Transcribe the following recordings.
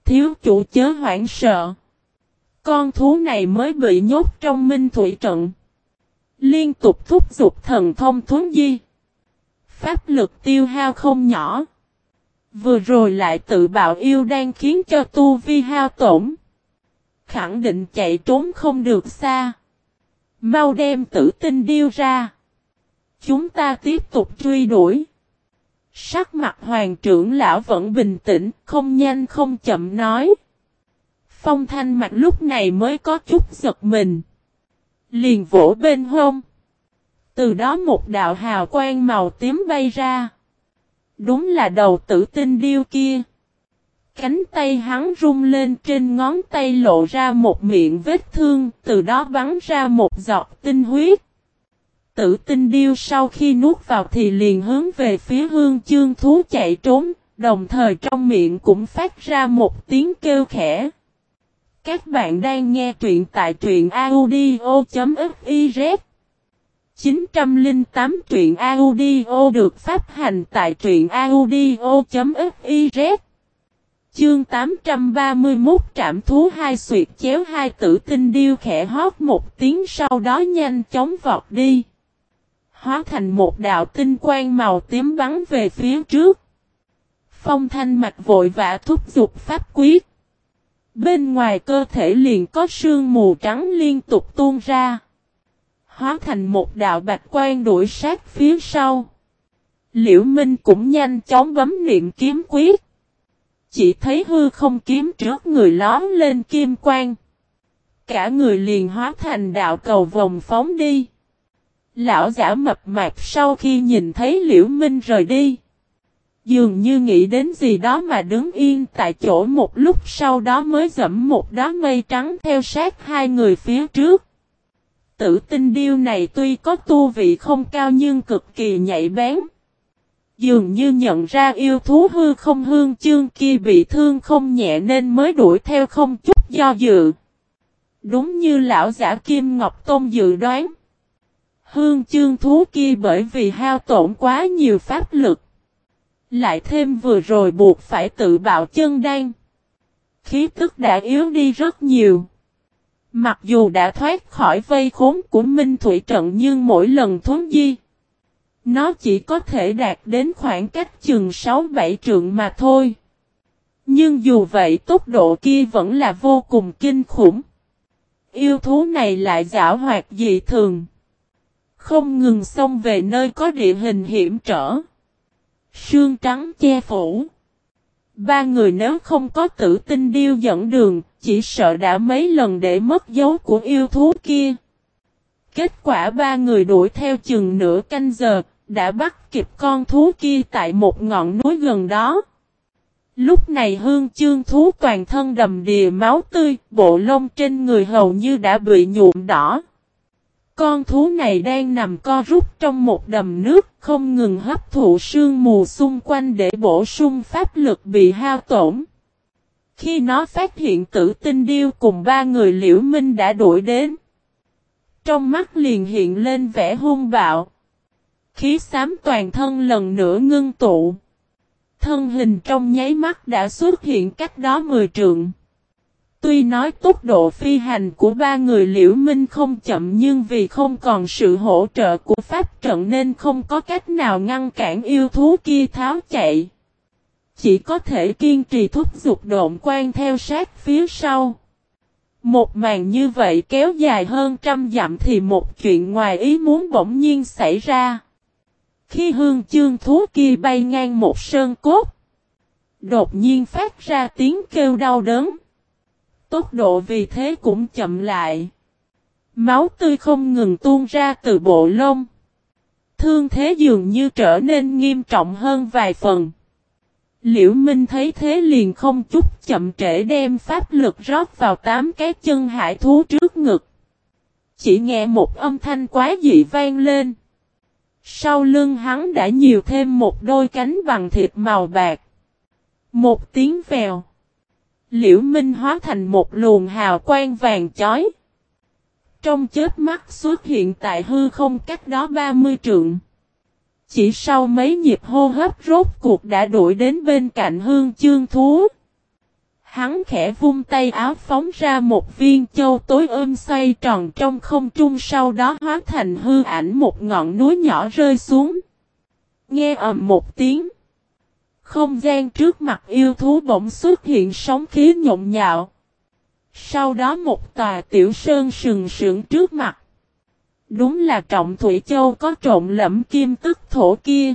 thiếu chủ chớ hoảng sợ. Con thú này mới bị nhốt trong Minh Thủy trận. Liên tục thúc giục thần thông thuấn di. Pháp lực tiêu hao không nhỏ. Vừa rồi lại tự bạo yêu đang khiến cho tu vi hao tổn. Khẳng định chạy trốn không được xa. Mau đem Tử Tinh Điêu ra. Chúng ta tiếp tục truy đuổi. Sắc mặt hoàng trưởng lão vẫn bình tĩnh, không nhanh không chậm nói. Phong Thanh Mạch lúc này mới có chút giật mình. Liền vỗ bên hông. Từ đó một đạo hào quang màu tím bay ra. Đúng là đầu Tử Tinh Điêu kia. Cánh tay hắn rung lên, trên ngón tay lộ ra một miệng vết thương, từ đó bắn ra một giọt tinh huyết. Tử Tinh Điêu sau khi nuốt vào thì liền hướng về phía Hương Chương thú chạy trốn, đồng thời trong miệng cũng phát ra một tiếng kêu khẽ. Các bạn đang nghe truyện tại truyện audio.fiz 908 truyện audio được phát hành tại truyện audio.fiz. Chương 831 trảm thú hai xuyệt chéo hai. Tử Tinh Điêu khẽ hót một tiếng sau đó nhanh chóng vọt đi. Hóa thành một đạo tinh quang màu tím bắn về phía trước. Phong Thanh Mạch vội vã thúc giục pháp quyết. Bên ngoài cơ thể liền có sương mù trắng liên tục tuôn ra. Hóa thành một đạo bạch quang đuổi sát phía sau. Liễu Minh cũng nhanh chóng bấm niệm kiếm quyết. Chỉ thấy hư không kiếm trước người lóm lên kim quang. Cả người liền hóa thành đạo cầu vòng phóng đi. Lão giả mập mạp sau khi nhìn thấy Liễu Minh rời đi. Dường như nghĩ đến gì đó mà đứng yên tại chỗ một lúc, sau đó mới dẫm một đám mây trắng theo sát hai người phía trước. Tử Tinh Điêu này tuy có tu vị không cao nhưng cực kỳ nhạy bén. Dường như nhận ra yêu thú hư không Hương Chương kia bị thương không nhẹ nên mới đuổi theo không chút do dự. Đúng như lão giả Kim Ngọc Tôn dự đoán. Hương Chương thú kia bởi vì hao tổn quá nhiều pháp lực. Lại thêm vừa rồi buộc phải tự bạo chân đan. Khí tức đã yếu đi rất nhiều. Mặc dù đã thoát khỏi vây khốn của Minh Thủy trận nhưng mỗi lần thuấn di, nó chỉ có thể đạt đến khoảng cách chừng 6-7 trượng mà thôi. Nhưng dù vậy tốc độ kia vẫn là vô cùng kinh khủng. Yêu thú này lại giảo hoạt dị thường. Không ngừng xông về nơi có địa hình hiểm trở. Sương trắng che phủ. Ba người nếu không có Tử Tinh Điêu dẫn đường, chỉ sợ đã mấy lần để mất dấu của yêu thú kia. Kết quả ba người đuổi theo chừng nửa canh giờ, đã bắt kịp con thú kia tại một ngọn núi gần đó. Lúc này Hương Chương thú toàn thân đầm đìa máu tươi, bộ lông trên người hầu như đã bị nhuộm đỏ. Con thú này đang nằm co rút trong một đầm nước, không ngừng hấp thụ sương mù xung quanh để bổ sung pháp lực bị hao tổn. Khi nó phát hiện Tử Tinh Điêu cùng ba người Liễu Minh đã đuổi đến, trong mắt liền hiện lên vẻ hung bạo. Khí xám toàn thân lần nữa ngưng tụ. Thân hình trong nháy mắt đã xuất hiện cách đó 10 trượng. Tuy nói tốc độ phi hành của ba người Liễu Minh không chậm nhưng vì không còn sự hỗ trợ của pháp trận nên không có cách nào ngăn cản yêu thú kia tháo chạy. Chỉ có thể kiên trì thúc giục độn quang theo sát phía sau. Một màn như vậy kéo dài hơn 100 dặm thì một chuyện ngoài ý muốn bỗng nhiên xảy ra. Khi Hương Chương thú kia bay ngang một sơn cốt, đột nhiên phát ra tiếng kêu đau đớn. Tốc độ vì thế cũng chậm lại. Máu tươi không ngừng tuôn ra từ bộ lông. Thương thế dường như trở nên nghiêm trọng hơn vài phần. Liễu Minh thấy thế liền không chút chậm trễ đem pháp lực rót vào 8 cái chân hải thú trước ngực. Chỉ nghe một âm thanh quá dị vang lên. Sau lưng hắn đã nhiều thêm một đôi cánh bằng thịt màu bạc. Một tiếng vèo. Liễu Minh hóa thành một luồng hào quang vàng chói. Trong chớp mắt xuất hiện tại hư không cách đó 30 trượng. Chỉ sau mấy nhịp hô hấp rốt cuộc đã đuổi đến bên cạnh Hương Chương thú. Hắn hắn khẽ vung tay áo phóng ra một viên châu tối xoay tròn trong không trung, sau đó hóa thành hư ảnh một ngọn núi nhỏ rơi xuống. Nghe ầm một tiếng. Không gian trước mặt yêu thú bỗng xuất hiện sóng khí nhộn nhạo. Sau đó một tòa tiểu sơn sừng sững trước mặt. Đúng là Trọng Thủy Châu có trộn lẫm kim tức thổ kia.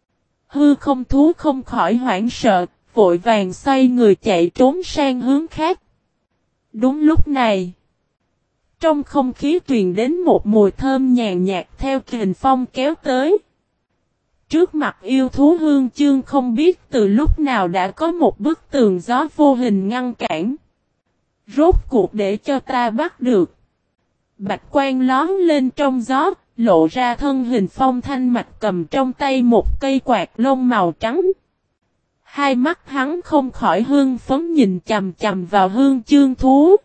Hư không thú không khỏi hoảng sợ, vội vàng xoay người chạy trốn sang hướng khác. Đúng lúc này, trong không khí truyền đến một mùi thơm nhàn nhạt theo kình phong kéo tới. Trước mặt yêu thú Hương Chương không biết từ lúc nào đã có một bức tường gió vô hình ngăn cản. Rốt cuộc để cho ta bắt được. Bạch quang lón lên trong gió, lộ ra thân hình Phong Thanh Mạch cầm trong tay một cây quạt lông màu trắng. Hai mắt hắn không khỏi hưng phấn nhìn chằm chằm vào Hương Chương thú.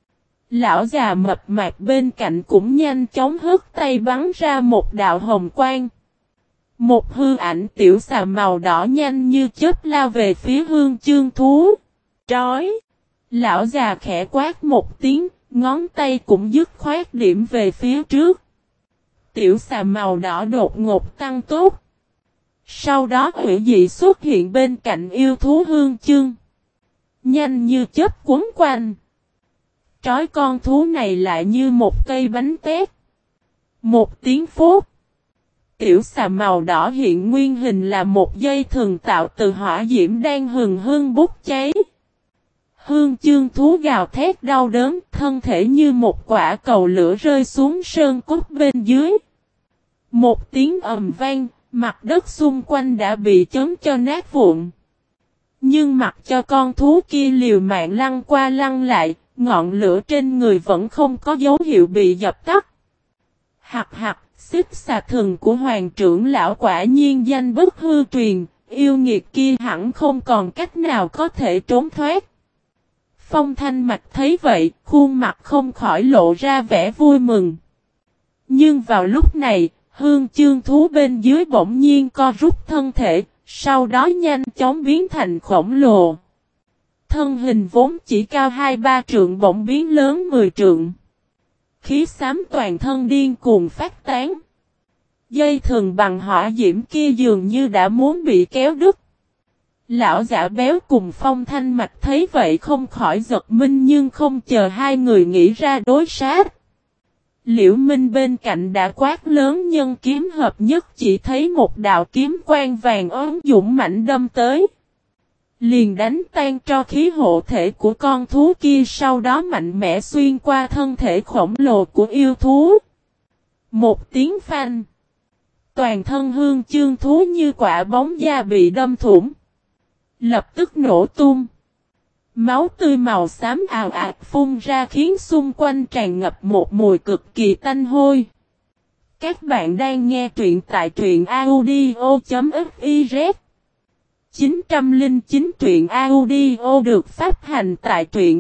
Lão già mập mạp bên cạnh cũng nhanh chóng hất tay bắn ra một đạo hồng quang. Một hư ảnh tiểu xà màu đỏ nhanh như chớp lao về phía Hương Chương thú. Trói! Lão già khẽ quát một tiếng, ngón tay cũng dứt khoát điểm về phía trước. Tiểu xà màu đỏ đột ngột tăng tốc. Sau đó hủy dị xuất hiện bên cạnh yêu thú Hương Chương. Nhanh như chớp quấn quanh. Trói con thú này lại như một cây bánh tét. Một tiếng phốt. Tiểu xà màu đỏ hiện nguyên hình là một dây thừng tạo từ hỏa diễm đang hừng hưng bốc cháy. Hương Chương thú gào thét đau đớn, thân thể như một quả cầu lửa rơi xuống sơn cốt bên dưới. Một tiếng ầm vang, mặt đất xung quanh đã bị chấn cho nát vụn. Nhưng mặc cho con thú kia liều mạng lăn qua lăn lại, ngọn lửa trên người vẫn không có dấu hiệu bị dập tắt. Hạc hạc, xích xà thần của hoàng trưởng lão quả nhiên danh bất hư truyền, yêu nghiệt kia hẳn không còn cách nào có thể trốn thoát. Phong Thanh Mạch thấy vậy, khuôn mặt không khỏi lộ ra vẻ vui mừng. Nhưng vào lúc này, Hương Chương thú bên dưới bỗng nhiên co rút thân thể, sau đó nhanh chóng biến thành khổng lồ. Thân hình vốn chỉ cao 2-3 trượng bỗng biến lớn 10 trượng. Khí xám toàn thân điên cuồng phát tán. Dây thừng bằng hỏa diễm kia dường như đã muốn bị kéo đứt. Lão giả béo cùng Phong Thanh Mạch thấy vậy không khỏi giật mình, nhưng không chờ hai người nghĩ ra đối sát. Liễu Minh bên cạnh đã quát lớn nhân kiếm hợp nhất, chỉ thấy một đạo kiếm quang vàng ốm dũng mãnh đâm tới. Liền đánh tan tro khí hộ thể của con thú kia, sau đó mạnh mẽ xuyên qua thân thể khổng lồ của yêu thú. Một tiếng phanh. Toàn thân Hương Chương thú như quả bóng da bị đâm thủng. Lập tức nổ tung. Máu tươi màu xám ào ạt phun ra khiến xung quanh tràn ngập một mùi cực kỳ tanh hôi. Các bạn đang nghe truyện tại truyện audio.fiz. 909 truyện audio được phát hành tại truyện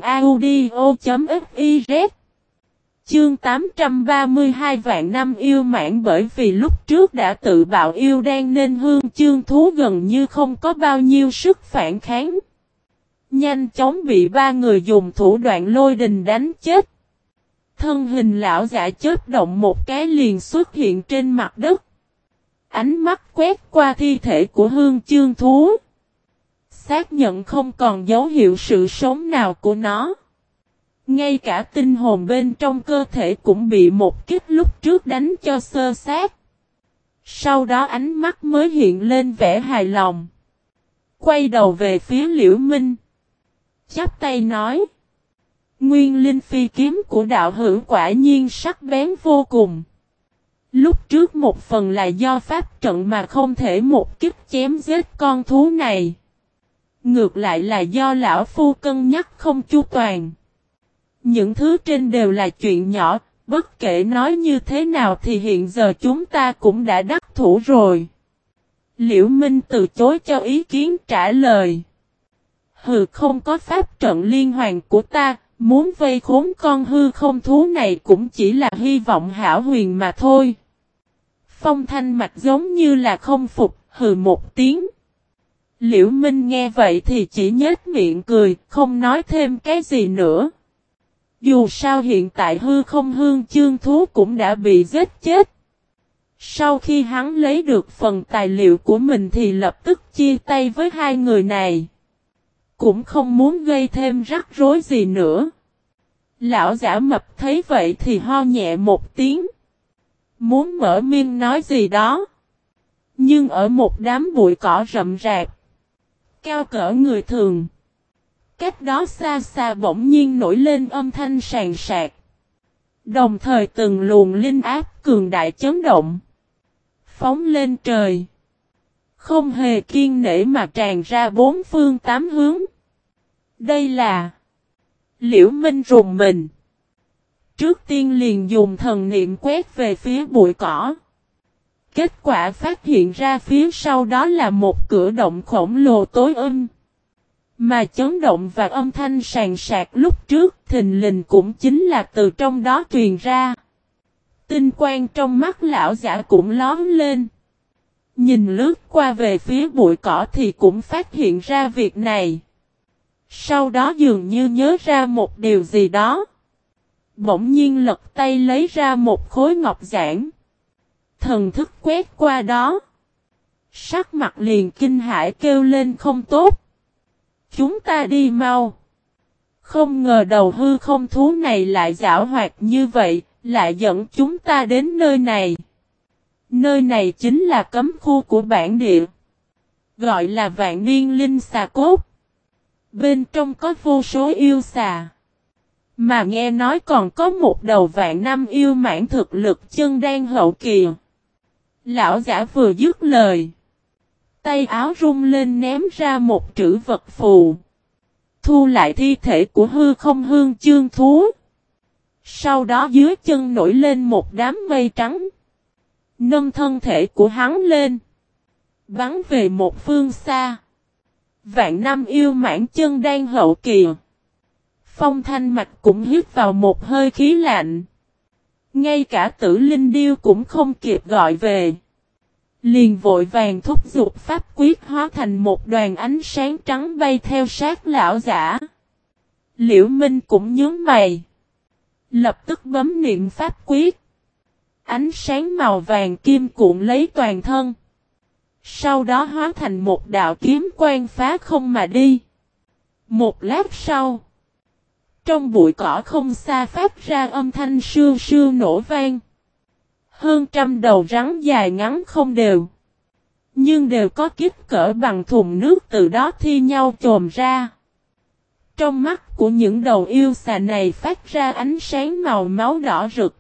audio.fiz. Chương 832 vạn năm yêu mãn. Bởi vì lúc trước đã tự bạo yêu đan nên Hương Chương thú gần như không có bao nhiêu sức phản kháng. Nhanh chóng bị ba người dùng thủ đoạn lôi đình đánh chết. Thân hình lão giả chớp động một cái liền xuất hiện trên mặt đất. Ánh mắt quét qua thi thể của Hương Chương thú. Xác nhận không còn dấu hiệu sự sống nào của nó. Ngay cả tinh hồn bên trong cơ thể cũng bị một kích lúc trước đánh cho xơ xác. Sau đó ánh mắt mới hiện lên vẻ hài lòng. Quay đầu về phía Liễu Minh. Chắp tay nói. Nguyên linh phi kiếm của đạo hữu quả nhiên sắc bén vô cùng. Lúc trước một phần là do pháp trận mà không thể một kích chém giết con thú này. Ngược lại là do lão phu cân nhắc không chu toàn. Những thứ trên đều là chuyện nhỏ, bất kể nói như thế nào thì hiện giờ chúng ta cũng đã đắc thủ rồi. Liễu Minh từ chối cho ý kiến trả lời. Hừ, không có pháp trận liên hoàn của ta, muốn vây khốn con hư không thú này cũng chỉ là hy vọng hão huyền mà thôi. Phong Thanh Mạch giống như là không phục, hừ một tiếng. Liễu Minh nghe vậy thì chỉ nhếch miệng cười, không nói thêm cái gì nữa. Dù sao hiện tại hư không hương chương thú cũng đã bị giết chết. Sau khi hắn lấy được phần tài liệu của mình thì lập tức chia tay với hai người này. Cũng không muốn gây thêm rắc rối gì nữa. Lão giả mập thấy vậy thì ho nhẹ một tiếng. Muốn mở miệng nói gì đó. Nhưng ở một đám bụi cỏ rậm rạp. Cao cỡ người thường. Cách đó xa xa bỗng nhiên nổi lên âm thanh sàn sạc. Đồng thời từng luồng linh áp cường đại chấn động. Phóng lên trời. Không hề kiêng nể mà tràn ra bốn phương tám hướng. Đây là Liễu Minh rùng mình. Trước tiên liền dùng thần niệm quét về phía bụi cỏ. Kết quả phát hiện ra phía sau đó là một cửa động khổng lồ tối Mà chấn động và âm thanh sàn sạc lúc trước thình lình cũng chính là từ trong đó truyền ra. Tinh quang trong mắt lão giả cũng lóm lên. Nhìn lướt qua về phía bụi cỏ thì cũng phát hiện ra việc này. Sau đó dường như nhớ ra một điều gì đó. Bỗng nhiên lật tay lấy ra một khối ngọc giản. Thần thức quét qua đó. Sắc mặt liền kinh hãi kêu lên không tốt. Chúng ta đi mau. Không ngờ đầu hư không thú này lại giảo hoạt như vậy, lại dẫn chúng ta đến nơi này. Nơi này chính là cấm khu của bản địa. Gọi là Vạn Niên Linh Xà Cốt. Bên trong có vô số yêu xà. Mà nghe nói còn có một đầu vạn năm yêu mãn thực lực chân đan hậu kỳ. Lão giả vừa dứt lời. Tay áo rung lên ném ra một trữ vật phù. Thu lại thi thể của hư không hương chương thú. Sau đó dưới chân nổi lên một đám mây trắng. Nâng thân thể của hắn lên. Bắn về một phương xa. Vạn năm yêu mãn chân đan hậu kỳ. Phong Thanh Mạch cũng hít vào một hơi khí lạnh. Ngay cả Tử Linh Điêu cũng không kịp gọi về. Liền vội vàng thúc giục pháp quyết hóa thành một đoàn ánh sáng trắng bay theo sát lão giả. Liễu Minh cũng nhướng mày. Lập tức bấm niệm pháp quyết. Ánh sáng màu vàng kim cuộn lấy toàn thân. Sau đó hóa thành một đạo kiếm quang phá không mà đi. Một lát sau. Trong bụi cỏ không xa phát ra âm thanh sương sương nổ vang. Hơn trăm đầu rắn dài ngắn không đều. Nhưng đều có kích cỡ bằng thùng nước từ đó thi nhau chồm ra. Trong mắt của những đầu yêu xà này phát ra ánh sáng màu máu đỏ rực.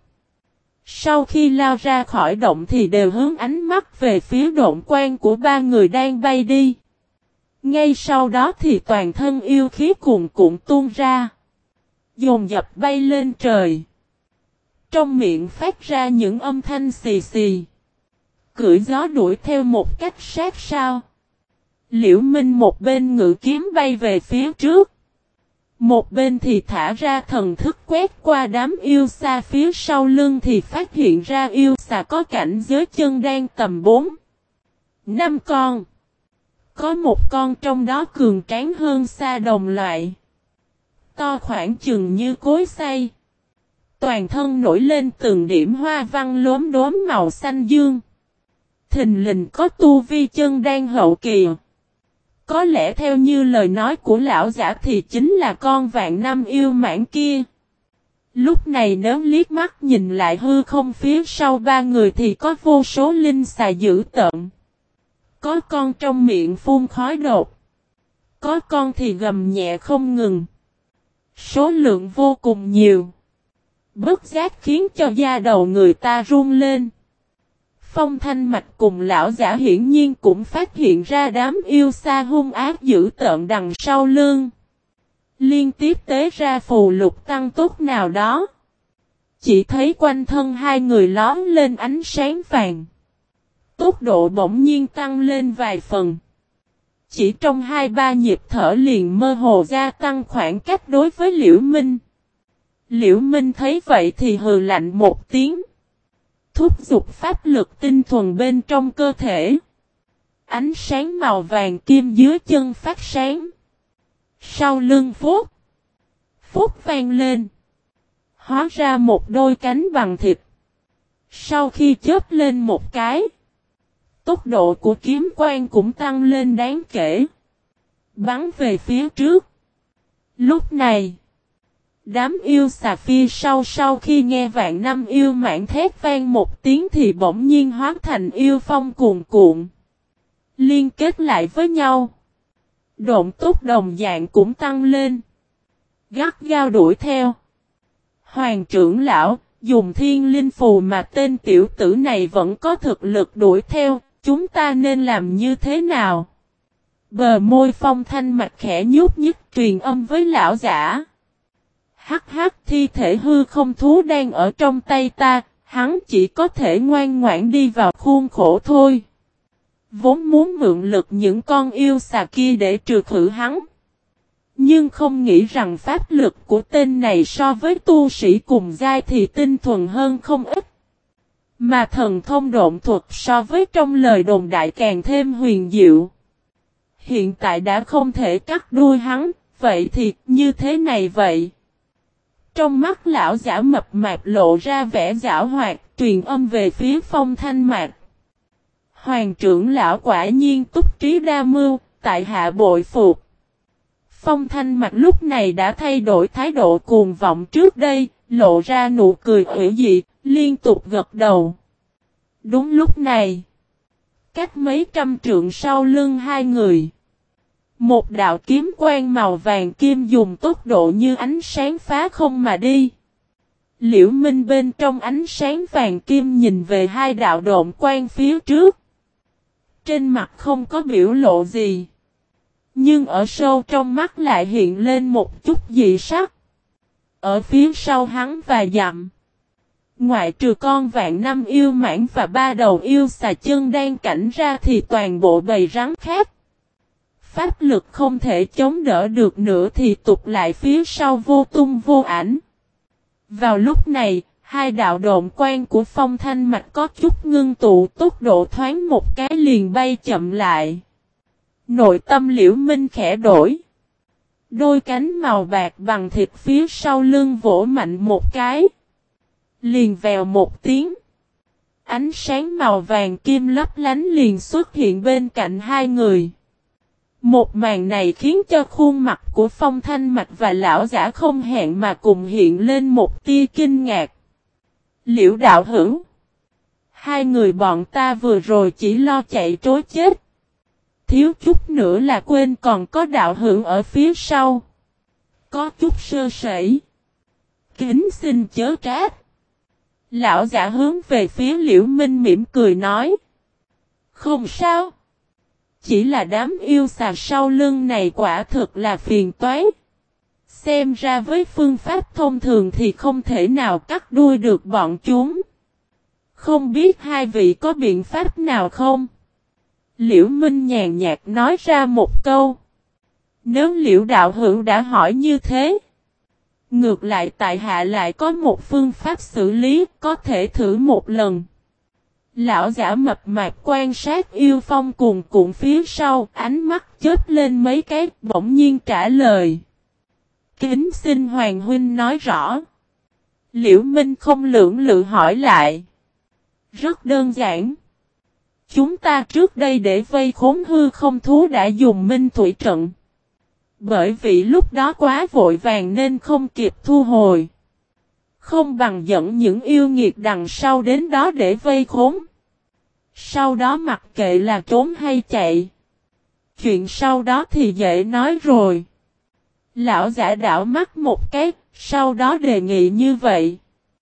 Sau khi lao ra khỏi động thì đều hướng ánh mắt về phía độn quang của ba người đang bay đi. Ngay sau đó thì toàn thân yêu khí cuồn cuộn tuôn ra. Dồn dập bay lên trời. Trong miệng phát ra những âm thanh xì xì. Cưỡi gió đuổi theo một cách sát sao. Liễu Minh một bên ngự kiếm bay về phía trước. Một bên thì thả ra thần thức quét qua đám yêu xà phía sau lưng thì phát hiện ra yêu xà có cảnh giới chân đan tầm 4, 5 con. Có một con trong đó cường tráng hơn xa đồng loại. To khoảng chừng như cối xay. Toàn thân nổi lên từng điểm hoa văn lốm đốm màu xanh dương. Thình lình có tu vi chân đan hậu kỳ. Có lẽ theo như lời nói của lão giả thì chính là con vạn năm yêu mãn kia. Lúc này nếu liếc mắt nhìn lại hư không phía sau ba người thì có vô số linh xà dữ tợn. Có con trong miệng phun khói đột. Có con thì gầm nhẹ không ngừng. Số lượng vô cùng nhiều. Bất giác khiến cho da đầu người ta run lên. Phong Thanh Mạch cùng lão giả hiển nhiên cũng phát hiện ra đám yêu xa hung ác dữ tợn đằng sau lưng. Liên tiếp tế ra phù lục tăng tốc nào đó. Chỉ thấy quanh thân hai người lóm lên ánh sáng vàng. Tốc độ bỗng nhiên tăng lên vài phần. Chỉ trong 2-3 nhịp thở liền mơ hồ gia tăng khoảng cách đối với Liễu Minh. Liễu Minh thấy vậy thì hừ lạnh một tiếng. Thúc giục pháp lực tinh thuần bên trong cơ thể. Ánh sáng màu vàng kim dưới chân phát sáng. Sau lưng Phúc. Phúc vang lên. Hóa ra một đôi cánh bằng thịt. Sau khi chớp lên một cái. Tốc độ của kiếm quang cũng tăng lên đáng kể. Bắn về phía trước. Lúc này. Đám yêu xà phía sau khi nghe vạn năm yêu mãn thét vang một tiếng thì bỗng nhiên hóa thành yêu phong cuồn cuộn. Liên kết lại với nhau. Độn tốc đồng dạng cũng tăng lên. Gắt gao đuổi theo. Hoàng trưởng lão, dùng thiên linh phù mà tên tiểu tử này vẫn có thực lực đuổi theo, chúng ta nên làm như thế nào? Bờ môi Phong Thanh Mạch khẽ nhúc nhích truyền âm với lão giả. Hắc hắc, thi thể hư không thú đang ở trong tay ta, hắn chỉ có thể ngoan ngoãn đi vào khuôn khổ thôi. Vốn muốn mượn lực những con yêu xà kia để trừ khử hắn. Nhưng không nghĩ rằng pháp lực của tên này so với tu sĩ cùng giai thì tinh thuần hơn không ít. Mà thần thông độn thuật so với trong lời đồn đại càng thêm huyền diệu. Hiện tại đã không thể cắt đuôi hắn, vậy thì như thế này vậy. Trong mắt lão giả mập mạp lộ ra vẻ giảo hoạt, truyền âm về phía Phong Thanh Mạc. Hoàng trưởng lão quả nhiên túc trí đa mưu, tại hạ bội phục. Phong Thanh Mạc lúc này đã thay đổi thái độ cuồng vọng trước đây, lộ ra nụ cười ủy dị, liên tục gật đầu. Đúng lúc này, cách mấy trăm trượng sau lưng hai người, một đạo kiếm quang màu vàng kim dùng tốc độ như ánh sáng phá không mà đi. Liễu Minh bên trong ánh sáng vàng kim nhìn về hai đạo độn quang phía trước. Trên mặt không có biểu lộ gì. Nhưng ở sâu trong mắt lại hiện lên một chút dị sắc. Ở phía sau hắn và dặm. Ngoại trừ con vạn năm yêu mãn và ba đầu yêu xà chân đang cảnh ra thì toàn bộ bầy rắn khác. Pháp lực không thể chống đỡ được nữa thì tụt lại phía sau vô tung vô ảnh. Vào lúc này, hai đạo độn quang của Phong Thanh Mạch có chút ngưng tụ, tốc độ thoáng một cái liền bay chậm lại. Nội tâm Liễu Minh khẽ đổi. Đôi cánh màu bạc bằng thịt phía sau lưng vỗ mạnh một cái. Liền vèo một tiếng. Ánh sáng màu vàng kim lấp lánh liền xuất hiện bên cạnh hai người. Một màn này khiến cho khuôn mặt của Phong Thanh Mạch và lão giả không hẹn mà cùng hiện lên một tia kinh ngạc. Liễu đạo hữu. Hai người bọn ta vừa rồi chỉ lo chạy trối chết. Thiếu chút nữa là quên còn có đạo hữu ở phía sau. Có chút sơ sẩy. Kính xin chớ trách. Lão giả hướng về phía Liễu Minh mỉm cười nói. Không sao. Chỉ là đám yêu xà sau lưng này quả thực là phiền toái. Xem ra với phương pháp thông thường thì không thể nào cắt đuôi được bọn chúng. Không biết hai vị có biện pháp nào không? Liễu Minh nhàn nhạt nói ra một câu. Nếu Liễu đạo hữu đã hỏi như thế. Ngược lại tại hạ lại có một phương pháp xử lý có thể thử một lần. Lão giả mập mạp quan sát yêu phong cuồn cuộn phía sau, ánh mắt chớp lên mấy cái, bỗng nhiên trả lời. Kính xin Hoàng huynh nói rõ. Liễu Minh không lưỡng lự hỏi lại. Rất đơn giản. Chúng ta trước đây để vây khốn hư không thú đã dùng minh thủy trận. Bởi vì lúc đó quá vội vàng nên không kịp thu hồi. Không bằng dẫn những yêu nghiệt đằng sau đến đó để vây khốn. Sau đó mặc kệ là trốn hay chạy. Chuyện sau đó thì dễ nói rồi. Lão giả đảo mắt một cái, sau đó đề nghị như vậy.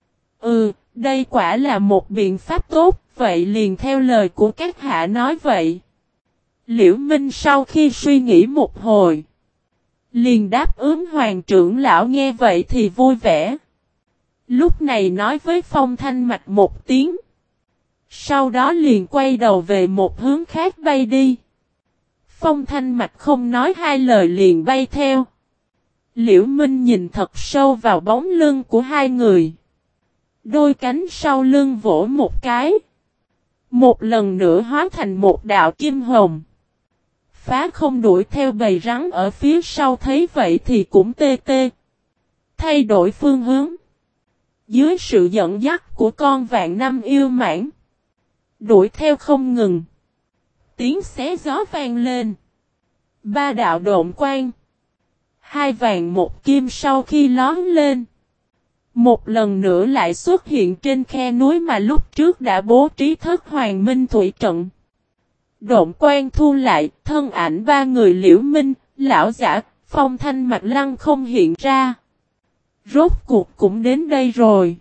Đây quả là một biện pháp tốt, vậy liền theo lời của các hạ nói vậy. Liễu Minh sau khi suy nghĩ một hồi. Liền đáp ứng Hoàng trưởng lão nghe vậy thì vui vẻ. Lúc này nói với Phong Thanh Mạch một tiếng. Sau đó liền quay đầu về một hướng khác bay đi. Phong Thanh Mạch không nói hai lời liền bay theo. Liễu Minh nhìn thật sâu vào bóng lưng của hai người. Đôi cánh sau lưng vỗ một cái. Một lần nữa hóa thành một đạo kim hồng. Phá không đuổi theo bầy rắn ở phía sau thấy vậy thì cũng tê tê. Thay đổi phương hướng. Dưới sự dẫn dắt của con vạn năm yêu mãng. Đuổi theo không ngừng. Tiếng xé gió vang lên. Ba đạo độn quang. Hai vàng một kim sau khi lóm lên. Một lần nữa lại xuất hiện trên khe núi mà lúc trước đã bố trí Thất Hoàng Minh Thủy Trận. Độn quang thu lại, thân ảnh ba người Liễu Minh, Lão Giả, Phong Thanh Mạch Lăng không hiện ra. Rốt cuộc cũng đến đây rồi.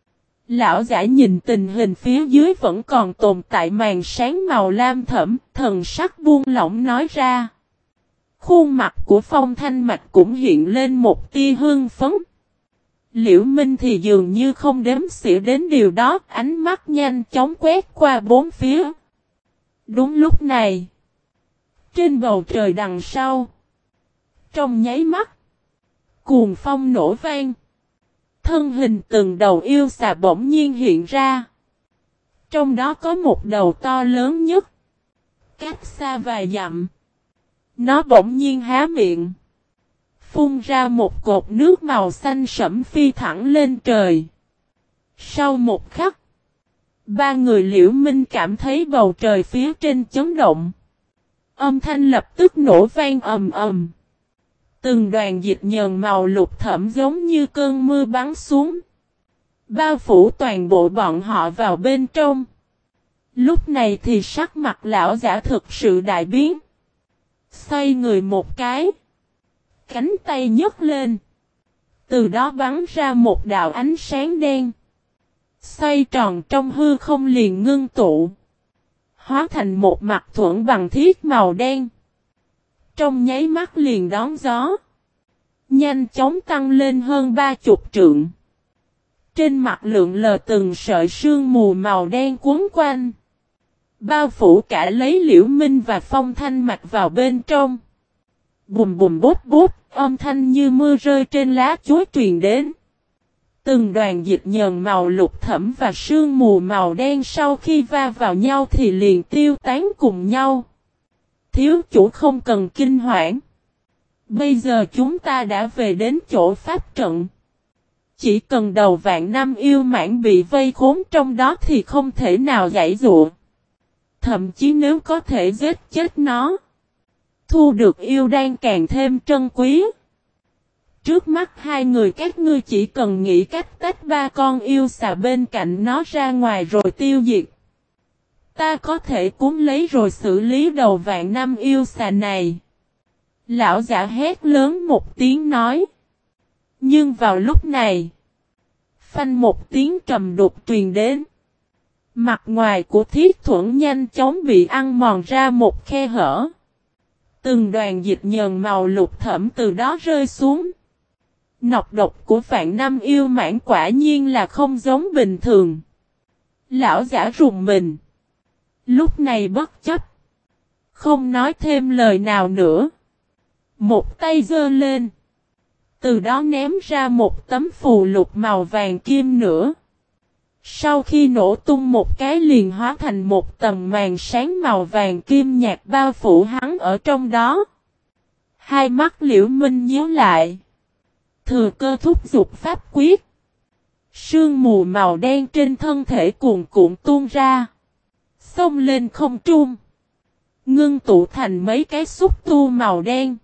Lão Giả nhìn tình hình phía dưới vẫn còn tồn tại màn sáng màu lam thẫm, thần sắc buông lỏng nói ra. Khuôn mặt của Phong Thanh Mạch cũng hiện lên một tia hưng phấn. Liễu Minh thì dường như không đếm xỉa đến điều đó, ánh mắt nhanh chóng quét qua bốn phía. Đúng lúc này, trên bầu trời đằng sau, trong nháy mắt, cuồng phong nổ vang. Thân hình từng đầu yêu xà bỗng nhiên hiện ra. Trong đó có một đầu to lớn nhất, cách xa vài dặm. Nó bỗng nhiên há miệng, phun ra một cột nước màu xanh sẫm phi thẳng lên trời. Sau một khắc, ba người Liễu Minh cảm thấy bầu trời phía trên chấn động. Âm thanh lập tức nổ vang ầm ầm. Từng đoàn dịch nhờn màu lục thẫm giống như cơn mưa bắn xuống. Bao phủ toàn bộ bọn họ vào bên trong. Lúc này thì sắc mặt Lão Giả thực sự đại biến. Xoay người một cái. Cánh tay nhấc lên. Từ đó bắn ra một đạo ánh sáng đen. Xoay tròn trong hư không liền ngưng tụ. Hóa thành một mặt thuẫn bằng thiết màu đen. Trong nháy mắt liền đón gió. Nhanh chóng tăng lên hơn 30 trượng. Trên mặt lượn lờ từng sợi sương mù màu đen cuốn quanh. Bao phủ cả lấy Liễu Minh và Phong Thanh Mạch vào bên trong. Bùm bùm bút bút, âm thanh như mưa rơi trên lá chuối truyền đến. Từng đoàn dịch nhờn màu lục thẫm và sương mù màu đen sau khi va vào nhau thì liền tiêu tán cùng nhau. Thiếu chủ không cần kinh hoảng. Bây giờ chúng ta đã về đến chỗ pháp trận. Chỉ cần đầu vạn năm yêu mãng bị vây khốn trong đó thì không thể nào giãy giụa. Thậm chí nếu có thể giết chết nó, thu được yêu đan càng thêm trân quý. Trước mắt hai người các ngươi chỉ cần nghĩ cách tách ba con yêu xà bên cạnh nó ra ngoài rồi tiêu diệt. Ta có thể cuốn lấy rồi xử lý đầu vạn năm yêu xà này. Lão Giả hét lớn một tiếng nói. Nhưng vào lúc này, phanh một tiếng trầm đục truyền đến. Mặt ngoài của thiết thuẫn nhanh chóng bị ăn mòn ra một khe hở. Từng đoàn dịch nhờn màu lục thẫm từ đó rơi xuống. Nọc độc của vạn năm yêu mãng quả nhiên là không giống bình thường. Lão Giả rùng mình. Lúc này bất chấp. Không nói thêm lời nào nữa. Một tay giơ lên. Từ đó ném ra một tấm phù lục màu vàng kim nữa. Sau khi nổ tung một cái liền hóa thành một tầng màn sáng màu vàng kim nhạt bao phủ hắn ở trong đó. Hai mắt Liễu Minh nhíu lại. Thừa cơ thúc giục pháp quyết. Sương mù màu đen trên thân thể cuồn cuộn tuôn ra. Xông lên không trung. Ngưng tụ thành mấy cái xúc tu màu đen.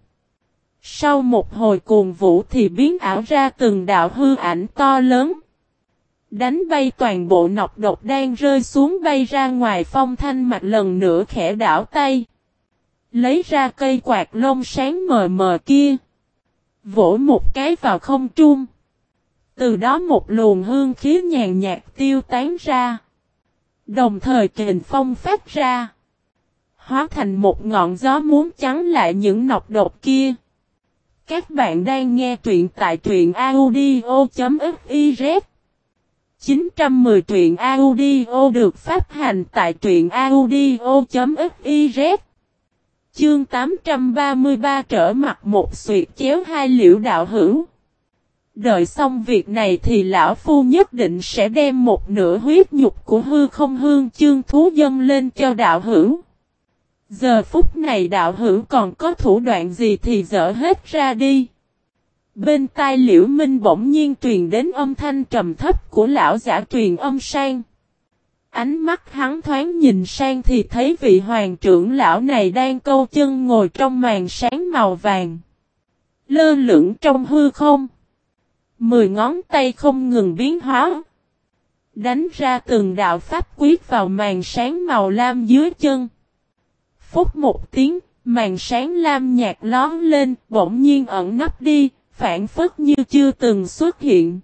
Sau một hồi cuồng vũ thì biến ảo ra từng đạo hư ảnh to lớn. Đánh bay toàn bộ nọc độc đang rơi xuống bay ra ngoài. Phong Thanh Mạch lần nữa khẽ đảo tay. Lấy ra cây quạt lông sáng mờ mờ kia. Vỗ một cái vào không trung. Từ đó một luồng hương khí nhàn nhạt tiêu tán ra. Đồng thời kình phong phát ra. Hóa thành một ngọn gió muốn chắn lại những nọc độc kia. Các bạn đang nghe truyện tại truyện audio.fiz 910 truyện audio được phát hành tại truyện audio.fiz. Chương 833 trở mặt một xuyệt chéo hai Liễu đạo hữu. Đợi xong việc này thì lão phu nhất định sẽ đem một nửa huyết nhục của hư không hương chương thú dâng lên cho đạo hữu. Giờ phút này đạo hữu còn có thủ đoạn gì thì dỡ hết ra đi. Bên tai Liễu Minh bỗng nhiên truyền đến âm thanh trầm thấp của lão giả truyền âm sang. Ánh mắt hắn thoáng nhìn sang thì thấy vị hoàng trưởng lão này đang câu chân ngồi trong màn sáng màu vàng. Lơ lửng trong hư không. 10 ngón tay không ngừng biến hóa. Đánh ra từng đạo pháp quyết vào màn sáng màu lam dưới chân. Phút một tiếng, màn sáng lam nhạt lóe lên, bỗng nhiên ẩn nấp đi, phản phất như chưa từng xuất hiện.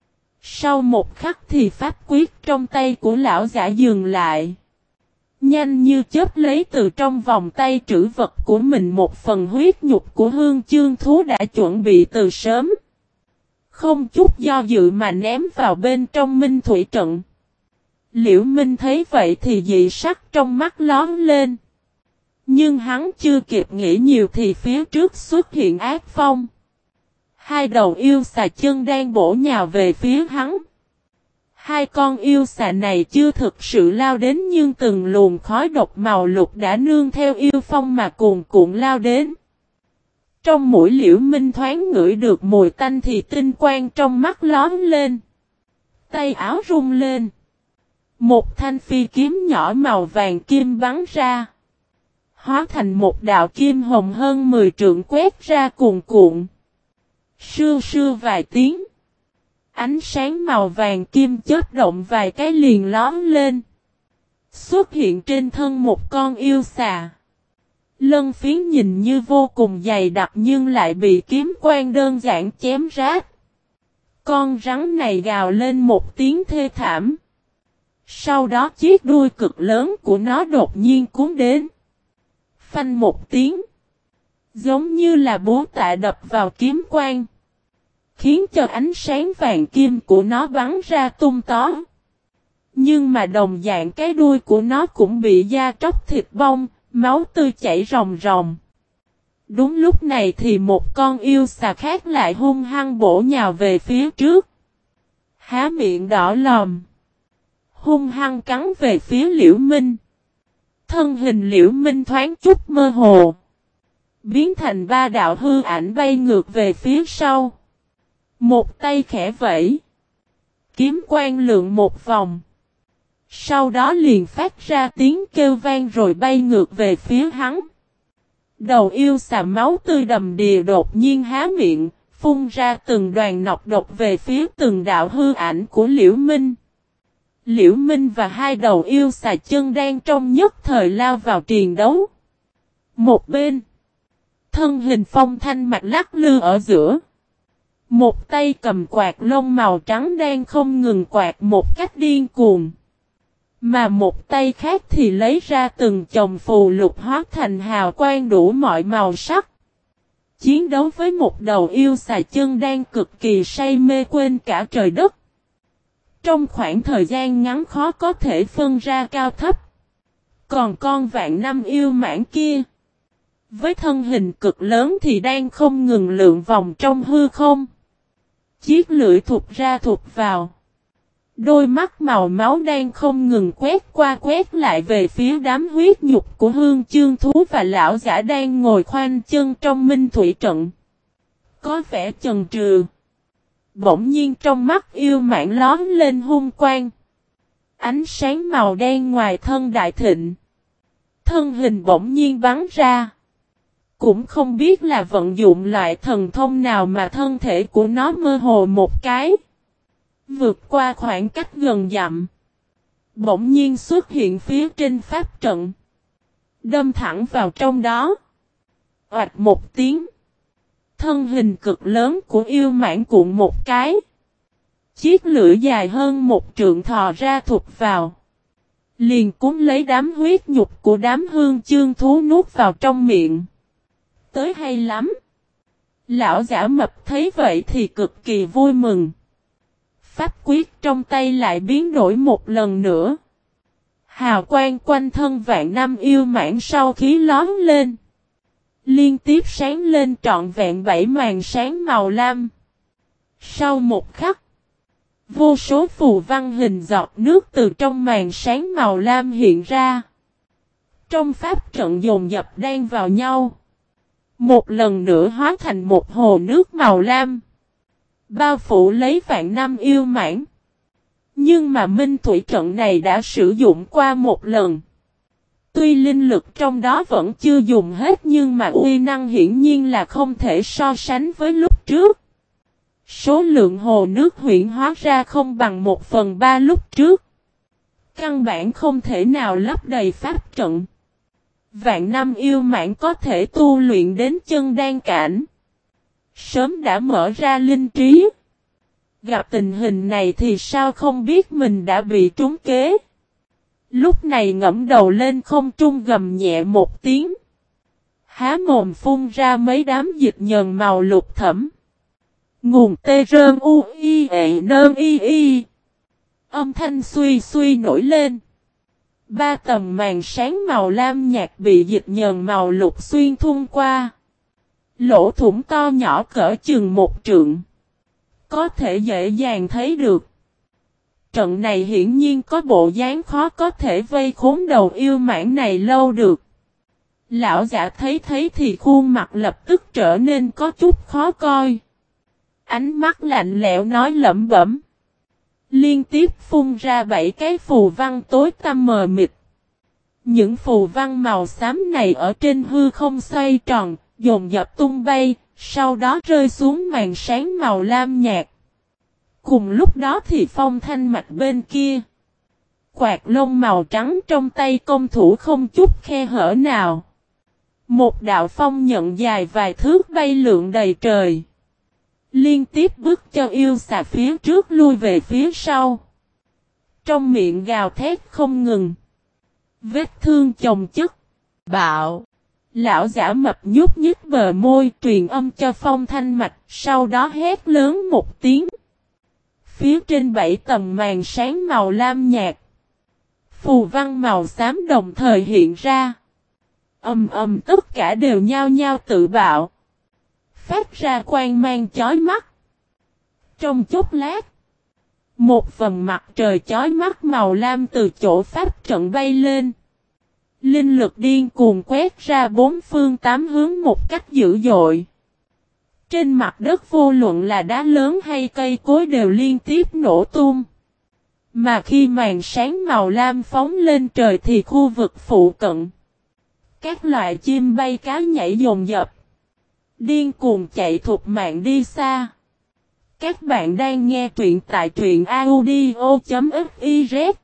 Sau một khắc thì pháp quyết trong tay của lão giả dừng lại. Nhanh như chớp lấy từ trong vòng tay trữ vật của mình một phần huyết nhục của hương chương thú đã chuẩn bị từ sớm. Không chút do dự mà ném vào bên trong minh thủy trận. Liễu Minh thấy vậy thì dị sắc trong mắt lóe lên. Nhưng hắn chưa kịp nghĩ nhiều thì phía trước xuất hiện ác phong. Hai đầu yêu xà chân đang bổ nhào về phía hắn. Hai con yêu xà này chưa thực sự lao đến nhưng từng luồng khói độc màu lục đã nương theo yêu phong mà cuồn cuộn lao đến. Trong mũi Liễu Minh thoáng ngửi được mùi tanh thì tinh quang trong mắt lóe lên. Tay áo rung lên. Một thanh phi kiếm nhỏ màu vàng kim bắn ra. Hóa thành một đạo kim hồng hơn 10 trượng quét ra cuồn cuộn. Sưa sưa vài tiếng. Ánh sáng màu vàng kim chớp động vài cái liền lóe lên. Xuất hiện trên thân một con yêu xà. Lân phiến nhìn như vô cùng dày đặc nhưng lại bị kiếm quang đơn giản chém rách. Con rắn này gào lên một tiếng thê thảm. Sau đó chiếc đuôi cực lớn của nó đột nhiên cuốn đến. Phanh một tiếng. Giống như là búa tạ đập vào kiếm quang. Khiến cho ánh sáng vàng kim của nó bắn ra tung tó. Nhưng mà đồng dạng cái đuôi của nó cũng bị da tróc thịt bong, máu tươi chảy ròng ròng. Đúng lúc này thì một con yêu xà khác lại hung hăng bổ nhào về phía trước. Há miệng đỏ lòm. Hung hăng cắn về phía Liễu Minh. Thân hình Liễu Minh thoáng chút mơ hồ. Biến thành ba đạo hư ảnh bay ngược về phía sau. Một tay khẽ vẫy. Kiếm quang lượn một vòng. Sau đó liền phát ra tiếng kêu vang rồi bay ngược về phía hắn. Đầu yêu xà máu tươi đầm đìa đột nhiên há miệng, phun ra từng đoàn nọc độc về phía từng đạo hư ảnh của Liễu Minh. Liễu Minh và hai đầu yêu xà chân đang trong nhất thời lao vào triền đấu. Một bên, thân hình Phong Thanh Mạch lắc lư ở giữa. Một tay cầm quạt lông màu trắng đang không ngừng quạt một cách điên cuồng. Mà một tay khác thì lấy ra từng chồng phù lục hóa thành hào quang đủ mọi màu sắc. Chiến đấu với một đầu yêu xà chân đang cực kỳ say mê quên cả trời đất. Trong khoảng thời gian ngắn khó có thể phân ra cao thấp. Còn con vạn năm yêu mãng kia, với thân hình cực lớn thì đang không ngừng lượn vòng trong hư không. Chiếc lưỡi thụt ra thụt vào. Đôi mắt màu máu đang không ngừng quét qua quét lại về phía đám huyết nhục của hương chương thú và lão giả đang ngồi khoanh chân trong minh thủy trận. Có vẻ chần chừ. Bỗng nhiên trong mắt yêu mãng lón lên hung quang. Ánh sáng màu đen ngoài thân đại thịnh. Thân hình bỗng nhiên bắn ra. Cũng không biết là vận dụng loại thần thông nào mà thân thể của nó mơ hồ một cái. Vượt qua khoảng cách gần dặm. Bỗng nhiên xuất hiện phía trên pháp trận. Đâm thẳng vào trong đó. Oạch một tiếng. Thân hình cực lớn của yêu mãng cuộn một cái. Chiếc lưỡi dài hơn một trượng thò ra thụt vào. Liền cuốn lấy đám huyết nhục của đám hương chương thú nuốt vào trong miệng. Tới hay lắm. Lão giả mập thấy vậy thì cực kỳ vui mừng. Pháp quyết trong tay lại biến đổi một lần nữa. Hào quang quanh thân vạn năm yêu mãng sau khí lón lên. Liên tiếp sáng lên trọn vẹn 7 màn sáng màu lam. Sau một khắc, vô số phù văn hình giọt nước từ trong màn sáng màu lam hiện ra. Trong pháp trận dồn dập đan vào nhau. Một lần nữa hóa thành một hồ nước màu lam. Bao phủ lấy vạn năm yêu mãng. Nhưng mà minh thủy trận này đã sử dụng qua một lần. Tuy linh lực trong đó vẫn chưa dùng hết nhưng mà uy năng hiển nhiên là không thể so sánh với lúc trước. Số lượng hồ nước huyễn hóa ra không bằng 1/3 lúc trước. Căn bản không thể nào lấp đầy pháp trận. Vạn năm yêu mãng có thể tu luyện đến chân đan cảnh. Sớm đã mở ra linh trí. Gặp tình hình này thì sao không biết mình đã bị trúng kế. Lúc này ngẫm đầu lên không trung gầm nhẹ một tiếng. Há mồm phun ra mấy đám dịch nhờn màu lục thẫm. Nguồn tê rơn u y ệ nơn y y. Âm thanh suy suy nổi lên. 3 tầng màn sáng màu lam nhạt bị dịch nhờn màu lục xuyên thun qua. Lỗ thủng to nhỏ cỡ chừng 1 trượng. Có thể dễ dàng thấy được. Trận này hiển nhiên có bộ dáng khó có thể vây khốn đầu yêu mãng này lâu được. Lão giả thấy thì khuôn mặt lập tức trở nên có chút khó coi. Ánh mắt lạnh lẽo nói lẩm bẩm. Liên tiếp phun ra 7 cái phù văn tối tăm mờ mịt. Những phù văn màu xám này ở trên hư không xoay tròn, dồn dập tung bay, sau đó rơi xuống màn sáng màu lam nhạt. Cùng lúc đó thì Phong Thanh Mạch bên kia. Quạt lông màu trắng trong tay công thủ không chút khe hở nào. Một đạo phong nhận dài vài thước bay lượn đầy trời. Liên tiếp bước cho yêu xà phía trước lui về phía sau. Trong miệng gào thét không ngừng. Vết thương chồng chất. Bạo. Lão giả mập nhúc nhích bờ môi truyền âm cho Phong Thanh Mạch. Sau đó hét lớn một tiếng. Phía trên 7 tầng màn sáng màu lam nhạt. Phù văn màu xám đồng thời hiện ra. Tất cả đều nhao nhao tự bạo. Phát ra quang mang chói mắt. Trong chốc lát. Một vầng mặt trời chói mắt màu lam từ chỗ pháp trận bay lên. Linh lực điên cuồng quét ra 4 phương 8 hướng một cách dữ dội. Trên mặt đất vô luận là đá lớn hay cây cối đều liên tiếp nổ tung. Mà khi màn sáng màu lam phóng lên trời thì khu vực phụ cận. Các loại chim bay cá nhảy dồn dập. Điên cuồng chạy thục mạng đi xa. Các bạn đang nghe truyện tại truyện audio.fiz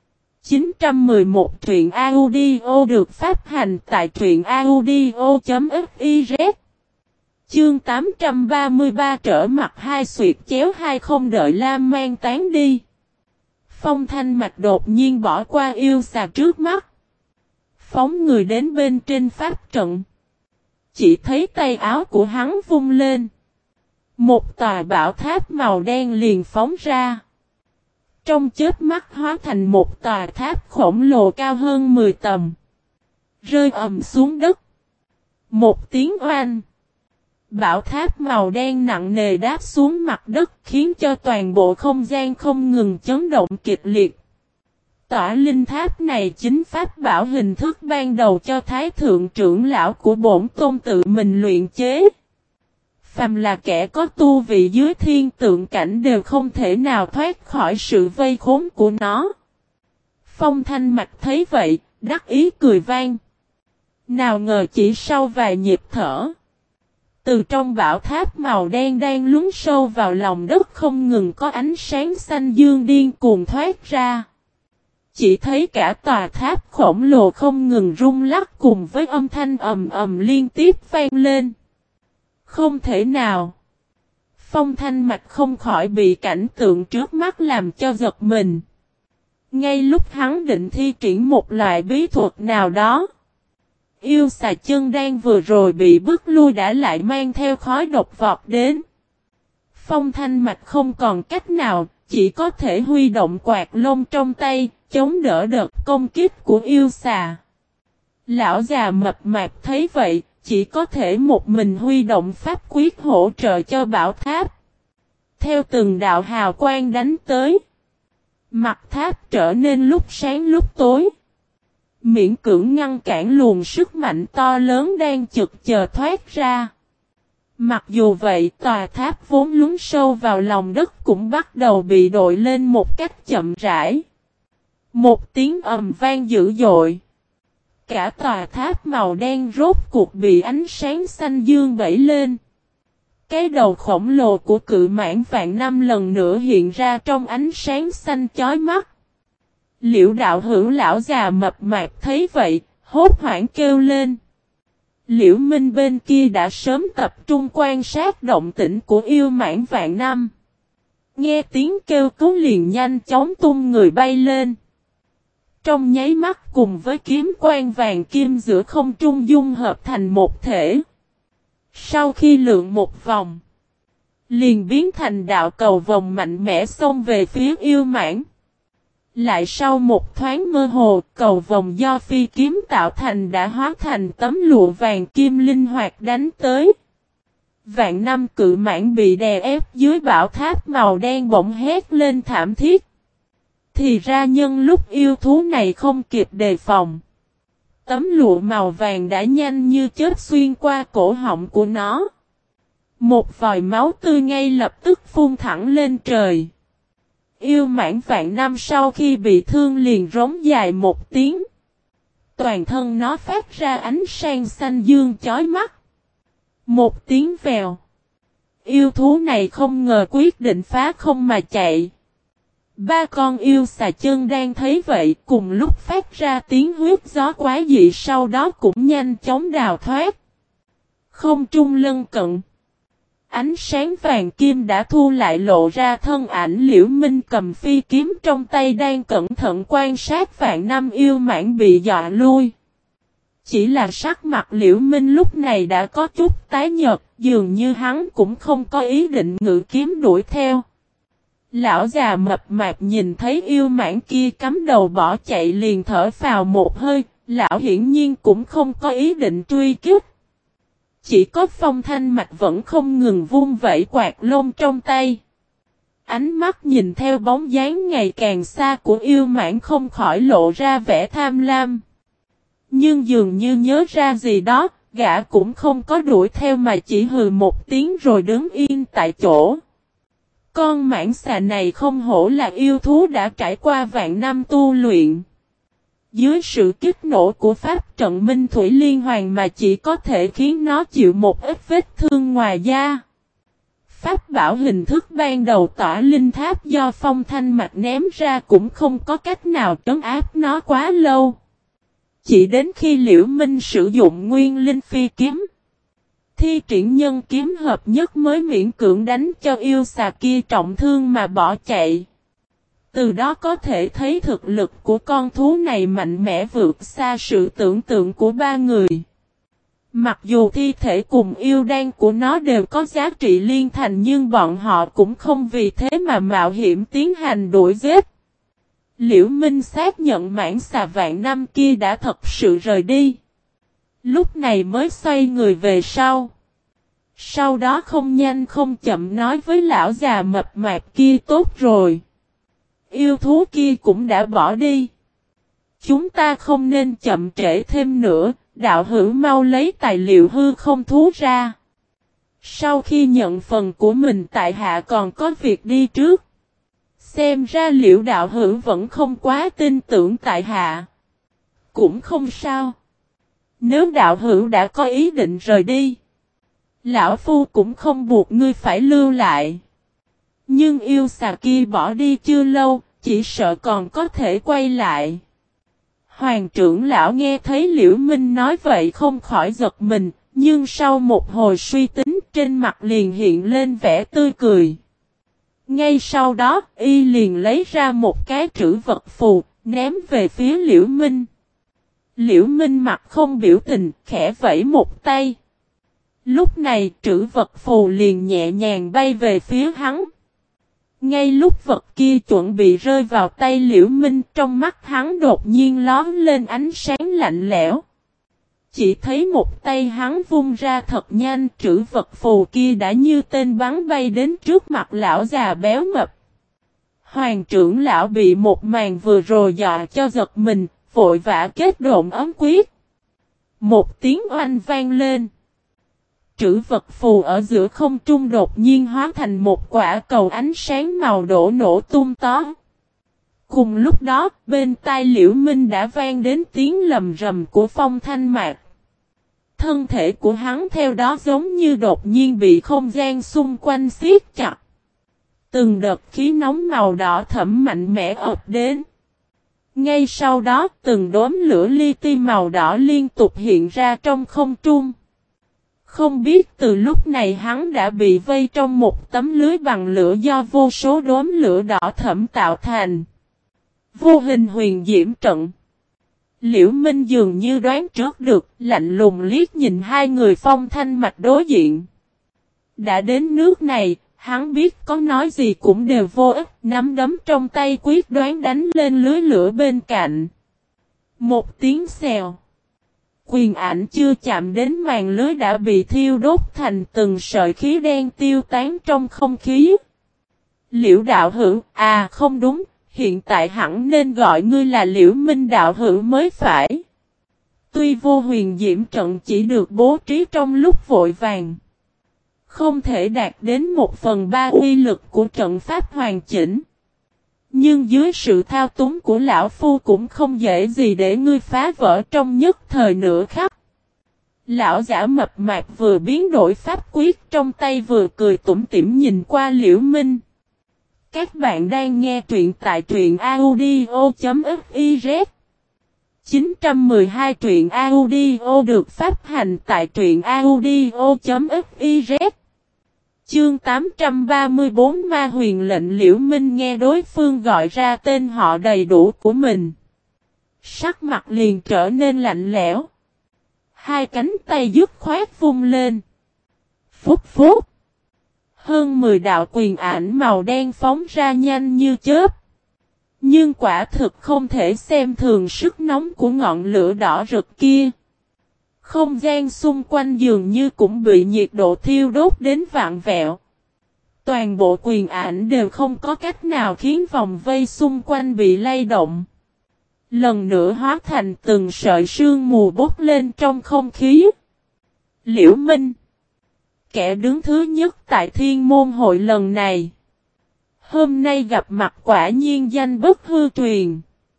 911 truyện audio được phát hành tại truyện audio.fiz. Chương 833 trở mặt hai xuyệt chéo hai không đợi Lam mang tán đi. Phong Thanh Mạch đột nhiên bỏ qua yêu xà trước mắt. Phóng người đến bên trên pháp trận. Chỉ thấy tay áo của hắn vung lên. Một tòa bảo tháp màu đen liền phóng ra. Trong chớp mắt hóa thành một tòa tháp khổng lồ cao hơn 10 tầng. Rơi ầm xuống đất. Một tiếng oanh. Bảo tháp màu đen nặng nề đáp xuống mặt đất khiến cho toàn bộ không gian không ngừng chấn động kịch liệt. Tỏa linh tháp này chính pháp bảo hình thức ban đầu cho Thái Thượng trưởng lão của bổn tôn tự mình luyện chế. Phàm là kẻ có tu vị dưới thiên tượng cảnh đều không thể nào thoát khỏi sự vây khốn của nó. Phong Thanh Mạch thấy vậy, đắc ý cười vang. Nào ngờ chỉ sau vài nhịp thở. Từ trong bảo tháp màu đen đang lún sâu vào lòng đất không ngừng có ánh sáng xanh dương điên cuồng thoát ra. Chỉ thấy cả tòa tháp khổng lồ không ngừng rung lắc cùng với âm thanh ầm ầm liên tiếp vang lên. Không thể nào. Phong Thanh Mạch không khỏi bị cảnh tượng trước mắt làm cho giật mình. Ngay lúc hắn định thi triển một loại bí thuật nào đó. Yêu xà chân đan vừa rồi bị bức lui đã lại mang theo khói độc vọt đến. Phong Thanh Mạch không còn cách nào, chỉ có thể huy động quạt lông trong tay, chống đỡ đợt công kích của yêu xà. Lão già mập mạp thấy vậy, chỉ có thể một mình huy động pháp quyết hỗ trợ cho bảo tháp. Theo từng đạo hào quang đánh tới, mặt tháp trở nên lúc sáng lúc tối. Miễn cưỡng ngăn cản luồng sức mạnh to lớn đang chực chờ thoát ra. Mặc dù vậy, tòa tháp vốn lún sâu vào lòng đất cũng bắt đầu bị đội lên một cách chậm rãi. Một tiếng ầm vang dữ dội. Cả tòa tháp màu đen rốt cuộc bị ánh sáng xanh dương vẩy lên. Cái đầu khổng lồ của cự mãng vạn năm lần nữa hiện ra trong ánh sáng xanh chói mắt. Liễu đạo hữu lão già mập mạp thấy vậy, hốt hoảng kêu lên. Liễu Minh bên kia đã sớm tập trung quan sát động tĩnh của yêu mãng vạn năm. Nghe tiếng kêu cứu liền nhanh chóng tung người bay lên. Trong nháy mắt cùng với kiếm quang vàng kim giữa không trung dung hợp thành một thể. Sau khi lượn một vòng, liền biến thành đạo cầu vòng mạnh mẽ xông về phía yêu mãng. Lại sau một thoáng mơ hồ, cầu vòng do phi kiếm tạo thành đã hóa thành tấm lụa vàng kim linh hoạt đánh tới. Vạn năm cự mãng bị đè ép dưới bảo tháp màu đen bỗng hét lên thảm thiết. Thì ra nhân lúc yêu thú này không kịp đề phòng. Tấm lụa màu vàng đã nhanh như chớp xuyên qua cổ họng của nó. Một vòi máu tươi ngay lập tức phun thẳng lên trời. Yêu mãng vạn năm sau khi bị thương liền rống dài một tiếng. Toàn thân nó phát ra ánh sáng xanh dương chói mắt. Một tiếng vèo. Yêu thú này không ngờ quyết định phá không mà chạy. Ba con yêu xà chân đang thấy vậy cùng lúc phát ra tiếng huyết gió quái dị, sau đó cũng nhanh chóng đào thoát. Không trung lân cận. Ánh sáng vàng kim đã thu lại lộ ra thân ảnh Liễu Minh cầm phi kiếm trong tay đang cẩn thận quan sát vạn năm yêu mãng bị dọa lui. Chỉ là sắc mặt Liễu Minh lúc này đã có chút tái nhợt, dường như hắn cũng không có ý định ngự kiếm đuổi theo. Lão già mập mạp nhìn thấy yêu mãng kia cắm đầu bỏ chạy liền thở phào một hơi, lão hiển nhiên cũng không có ý định truy kích. Chỉ có Phong Thanh Mạch vẫn không ngừng vung vẩy quạt lông trong tay. Ánh mắt nhìn theo bóng dáng ngày càng xa của yêu mãng không khỏi lộ ra vẻ tham lam. Nhưng dường như nhớ ra gì đó, gã cũng không có đuổi theo mà chỉ hừ một tiếng rồi đứng yên tại chỗ. Con mãng xà này không hổ là yêu thú đã trải qua vạn năm tu luyện. Dưới sự kích nổ của pháp trận Minh Thủy Liên Hoàn mà chỉ có thể khiến nó chịu một ít vết thương ngoài da. Pháp bảo hình thức ban đầu tỏa linh tháp do Phong Thanh Mạch ném ra cũng không có cách nào trấn áp nó quá lâu. Chỉ đến khi Liễu Minh sử dụng nguyên linh phi kiếm, thi triển nhân kiếm hợp nhất mới miễn cưỡng đánh cho yêu xà kia trọng thương mà bỏ chạy. Từ đó có thể thấy thực lực của con thú này mạnh mẽ vượt xa sự tưởng tượng của ba người. Mặc dù thi thể cùng yêu đan của nó đều có giá trị liên thành nhưng bọn họ cũng không vì thế mà mạo hiểm tiến hành đuổi giết. Liễu Minh xác nhận mãng xà vạn năm kia đã thật sự rời đi. Lúc này mới xoay người về sau. Sau đó không nhanh không chậm nói với lão già mập mạp kia tốt rồi. Yêu thú kia cũng đã bỏ đi. Chúng ta không nên chậm trễ thêm nữa, đạo hữu mau lấy tài liệu hư không thú ra. Sau khi nhận phần của mình tại hạ còn có việc đi trước. Xem ra Liễu đạo hữu vẫn không quá tin tưởng tại hạ. Cũng không sao. Nếu đạo hữu đã có ý định rời đi, lão phu cũng không buộc ngươi phải lưu lại. Nhưng yêu xà kia bỏ đi chưa lâu, chỉ sợ còn có thể quay lại. Hoàng trưởng lão nghe thấy Liễu Minh nói vậy không khỏi giật mình, nhưng sau một hồi suy tính trên mặt liền hiện lên vẻ tươi cười. Ngay sau đó, y liền lấy ra một cái trữ vật phù, ném về phía Liễu Minh. Liễu Minh mặt không biểu tình, khẽ vẫy một tay. Lúc này trữ vật phù liền nhẹ nhàng bay về phía hắn. Ngay lúc vật kia chuẩn bị rơi vào tay Liễu Minh, trong mắt hắn đột nhiên lóe lên ánh sáng lạnh lẽo. Chỉ thấy một tay hắn vung ra thật nhanh, trữ vật phù kia đã như tên bắn bay đến trước mặt lão già béo mập. Hoàng trưởng lão bị một màn vừa rồi dọa cho giật mình, vội vã kết độn ấm quyết. Một tiếng oanh vang lên. Trữ vật phù ở giữa không trung đột nhiên hóa thành một quả cầu ánh sáng màu đỏ nổ tung tó. Cùng lúc đó, bên tai Liễu Minh đã vang đến tiếng lầm rầm của Phong Thanh Mạc. Thân thể của hắn theo đó giống như đột nhiên bị không gian xung quanh siết chặt. Từng đợt khí nóng màu đỏ thẫm mạnh mẽ ập đến. Ngay sau đó, từng đốm lửa li ti màu đỏ liên tục hiện ra trong không trung. Không biết từ lúc này hắn đã bị vây trong một tấm lưới bằng lửa do vô số đốm lửa đỏ thẫm tạo thành. Vô hình huyền diễm trận. Liễu Minh dường như đoán trước được, lạnh lùng liếc nhìn hai người Phong Thanh Mạch đối diện. Đã đến nước này, hắn biết có nói gì cũng đều vô ích, nắm đấm trong tay quyết đoán đánh lên lưới lửa bên cạnh. Một tiếng xèo. Quyền ảnh chưa chạm đến màn lưới đã bị thiêu đốt thành từng sợi khí đen tiêu tán trong không khí. Liễu đạo hữu, à không đúng, hiện tại hẳn nên gọi ngươi là Liễu Minh đạo hữu mới phải. Tuy vô huyền diễm trận chỉ được bố trí trong lúc vội vàng, không thể đạt đến 1/3 uy lực của trận pháp hoàn chỉnh. Nhưng dưới sự thao túng của lão phu cũng không dễ gì để ngươi phá vỡ trong nhất thời nửa khắc. Lão giả mập mạp vừa biến đổi pháp quyết trong tay vừa cười tủm tỉm nhìn qua Liễu Minh. Các bạn đang nghe truyện tại truyện audio.fiz 912 truyện audio được phát hành tại truyện audio.fiz. Chương 834 Ma Huyền lệnh. Liễu Minh nghe đối phương gọi ra tên họ đầy đủ của mình. Sắc mặt liền trở nên lạnh lẽo. Hai cánh tay dứt khoát vung lên. Phúc phúc. Hơn 10 đạo quyền ảnh màu đen phóng ra nhanh như chớp. Nhưng quả thực không thể xem thường sức nóng của ngọn lửa đỏ rực kia. Không gian xung quanh dường như cũng bị nhiệt độ thiêu đốt đến vạn vẹo. Toàn bộ quyền ảnh đều không có cách nào khiến vòng vây xung quanh bị lay động. Lần nữa hóa thành từng sợi sương mù bốc lên trong không khí. Liễu Minh, kẻ đứng thứ nhất tại Thiên Môn hội lần này. Hôm nay gặp mặt quả nhiên danh bất hư truyền.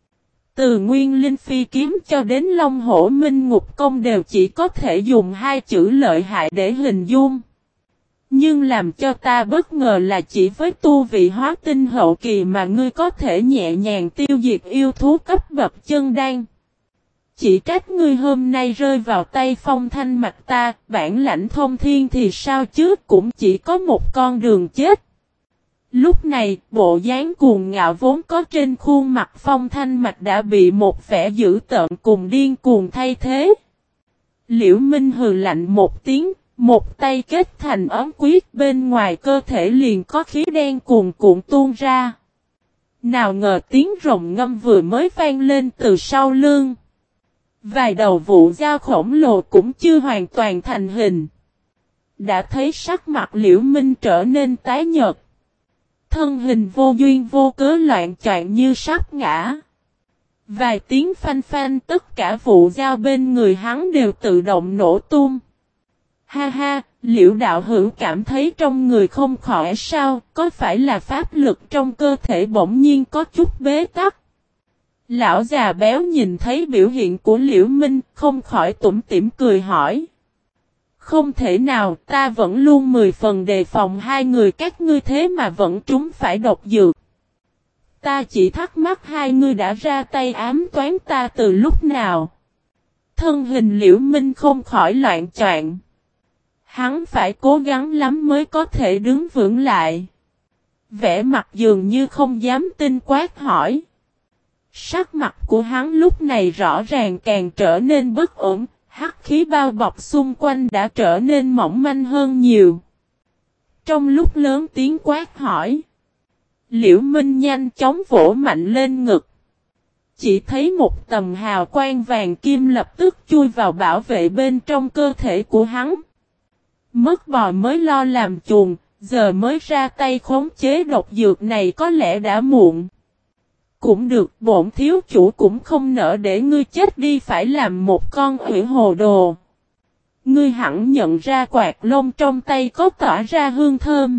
Từ Nguyên Linh Phi kiếm cho đến Long Hổ Minh Ngục Công đều chỉ có thể dùng hai chữ lợi hại để hình dung. Nhưng làm cho ta bất ngờ là chỉ với tu vị hóa tinh hậu kỳ mà ngươi có thể nhẹ nhàng tiêu diệt yêu thú cấp bậc chân đan. Chỉ trách ngươi hôm nay rơi vào tay Phong Thanh Mạch ta, bản lãnh thông thiên thì sao chứ, cũng chỉ có một con đường chết. Lúc này, bộ dáng cuồng ngạo vốn có trên khuôn mặt Phong Thanh Mạch đã bị một vẻ dữ tợn cùng điên cuồng thay thế. Liễu Minh hừ lạnh một tiếng, một tay kết thành ấm quyết, bên ngoài cơ thể liền có khí đen cuồn cuộn tuôn ra. Nào ngờ tiếng rồng ngâm vừa mới vang lên từ sau lưng. Vài đầu vụ dao khổng lồ cũng chưa hoàn toàn thành hình. Đã thấy sắc mặt Liễu Minh trở nên tái nhợt. Thân hình vô duyên vô cớ loạn choạng như sắp ngã. Vài tiếng phanh phanh, tất cả vụ dao bên người hắn đều tự động nổ tung. Ha ha, Liễu đạo hữu cảm thấy trong người không khỏe sao, có phải là pháp lực trong cơ thể bỗng nhiên có chút bế tắc? Lão già béo nhìn thấy biểu hiện của Liễu Minh, không khỏi tủm tỉm cười hỏi. Không thể nào, ta vẫn luôn 10 phần đề phòng hai người các ngươi thế mà vẫn trúng phải độc dược. Ta chỉ thắc mắc hai ngươi đã ra tay ám toán ta từ lúc nào. Thân hình Liễu Minh không khỏi loạn choạng. Hắn phải cố gắng lắm mới có thể đứng vững lại. Vẻ mặt dường như không dám tin quát hỏi. Sắc mặt của hắn lúc này rõ ràng càng trở nên bất ổn, hắc khí bao bọc xung quanh đã trở nên mỏng manh hơn nhiều. Trong lúc lớn tiếng quát hỏi, Liễu Minh nhanh chóng vỗ mạnh lên ngực. Chỉ thấy một tầng hào quang vàng kim lập tức chui vào bảo vệ bên trong cơ thể của hắn. Mất bò mới lo làm chuồng, giờ mới ra tay khống chế độc dược này có lẽ đã muộn. Cũng được, bổn thiếu chủ cũng không nỡ để ngươi chết đi phải làm một con quỷ hồ đồ. Ngươi hẳn nhận ra quạt lông trong tay có tỏa ra hương thơm.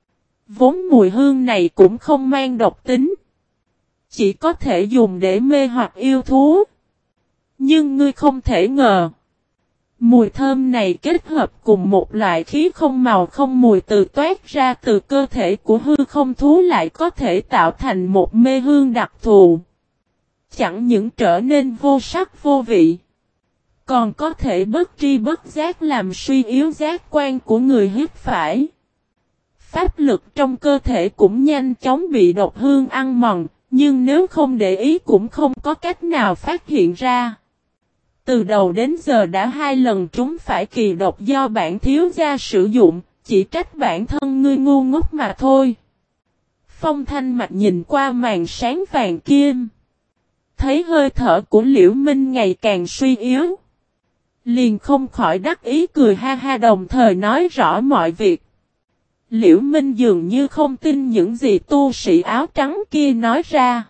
Vốn mùi hương này cũng không mang độc tính. Chỉ có thể dùng để mê hoặc yêu thú. Nhưng ngươi không thể ngờ. Mùi thơm này kết hợp cùng một loại khí không màu không mùi từ toát ra từ cơ thể của hư không thú lại có thể tạo thành một mê hương đặc thù. Chẳng những trở nên vô sắc vô vị. Còn có thể bất tri bất giác làm suy yếu giác quan của người hít phải. Pháp lực trong cơ thể cũng nhanh chóng bị độc hương ăn mòn, nhưng nếu không để ý cũng không có cách nào phát hiện ra. Từ đầu đến giờ đã 2 lần trúng phải kỳ độc do bản thiếu gia sử dụng, chỉ trách bản thân ngươi ngu ngốc mà thôi. Phong Thanh Mạch nhìn qua màn sáng vàng kim. Thấy hơi thở của Liễu Minh ngày càng suy yếu. Liền không khỏi đắc ý cười ha ha đồng thời nói rõ mọi việc. Liễu Minh dường như không tin những gì tu sĩ áo trắng kia nói ra.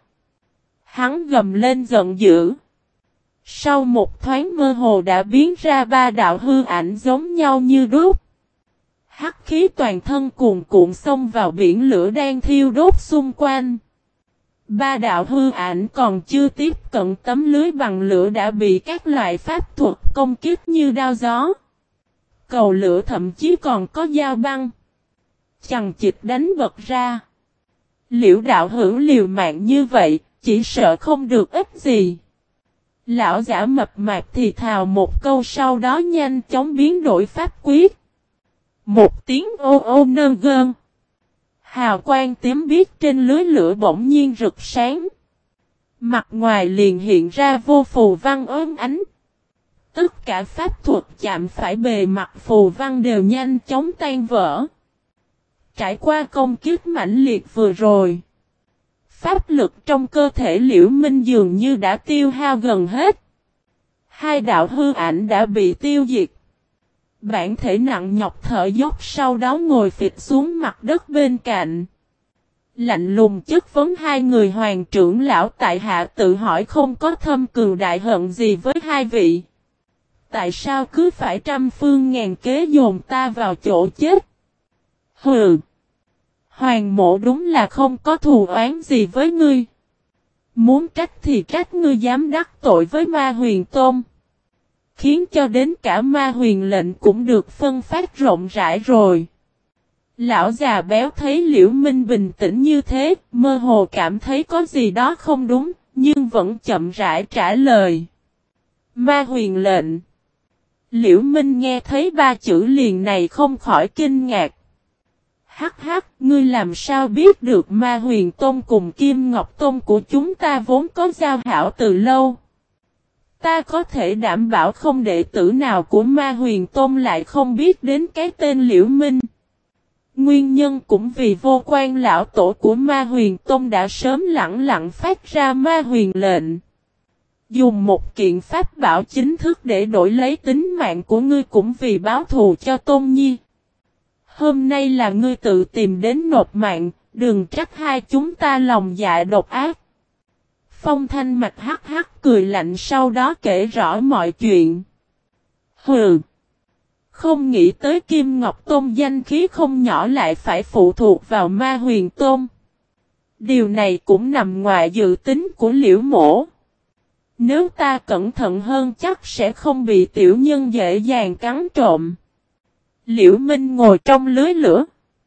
Hắn gầm lên giận dữ. Sau một thoáng mơ hồ đã biến ra 3 đạo hư ảnh giống nhau như đúc. Hắc khí toàn thân cuồn cuộn xông vào biển lửa đang thiêu đốt xung quanh. 3 đạo hư ảnh còn chưa tiếp cận tấm lưới bằng lửa đã bị các loại pháp thuật công kích như đao gió. Cầu lửa thậm chí còn có dao băng. Chằng chịt đánh bật ra. Liễu đạo hữu liều mạng như vậy, chỉ sợ không được ích gì. Lão giả mập mạp thì thào một câu sau đó nhanh chóng biến đổi pháp quyết. Một tiếng ô ô nơ gơn. Hào quang tím biếc trên lưới lửa bỗng nhiên rực sáng. Mặt ngoài liền hiện ra vô phù văn ốm ánh. Tất cả pháp thuật chạm phải bề mặt phù văn đều nhanh chóng tan vỡ. Trải qua công kích mãnh liệt vừa rồi. Pháp lực trong cơ thể Liễu Minh dường như đã tiêu hao gần hết. 2 đạo hư ảnh đã bị tiêu diệt. Bản thể nặng nhọc thở dốc sau đó ngồi phịch xuống mặt đất bên cạnh. Lạnh lùng chất vấn 2 người hoàng trưởng lão tại hạ tự hỏi không có thâm cừu đại hận gì với 2 vị. Tại sao cứ phải trăm phương ngàn kế dồn ta vào chỗ chết? Hừ! Hoàng mộ đúng là không có thù oán gì với ngươi. Muốn trách thì trách ngươi dám đắc tội với Ma Huyền Tôn. Khiến cho đến cả Ma Huyền lệnh cũng được phân phát rộng rãi rồi. Lão già béo thấy Liễu Minh bình tĩnh như thế, mơ hồ cảm thấy có gì đó không đúng, nhưng vẫn chậm rãi trả lời. Ma Huyền lệnh. Liễu Minh nghe thấy 3 chữ liền này không khỏi kinh ngạc. Hắc hắc, ngươi làm sao biết được Ma Huyền Tôn cùng Kim Ngọc Tôn của chúng ta vốn có giao hảo từ lâu. Ta có thể đảm bảo không đệ tử nào của Ma Huyền Tôn lại không biết đến cái tên Liễu Minh. Nguyên nhân cũng vì vô quan lão tổ của Ma Huyền Tôn đã sớm lẳng lặng phát ra Ma Huyền lệnh. Dùng một kiện pháp bảo chính thức để đổi lấy tính mạng của ngươi cũng vì báo thù cho Tôn Nhi. Hôm nay là ngươi tự tìm đến nộp mạng, đừng trách 2 chúng ta lòng dạ độc ác. Phong Thanh Mạch hắc hắc cười lạnh sau đó kể rõ mọi chuyện. Hừ! Không nghĩ tới Kim Ngọc Tôn danh khí không nhỏ lại phải phụ thuộc vào Ma Huyền Tôn. Điều này cũng nằm ngoài dự tính của Liễu Mỗ. Nếu ta cẩn thận hơn chắc sẽ không bị tiểu nhân dễ dàng cắn trộm. Liễu Minh ngồi trong lưới lửa.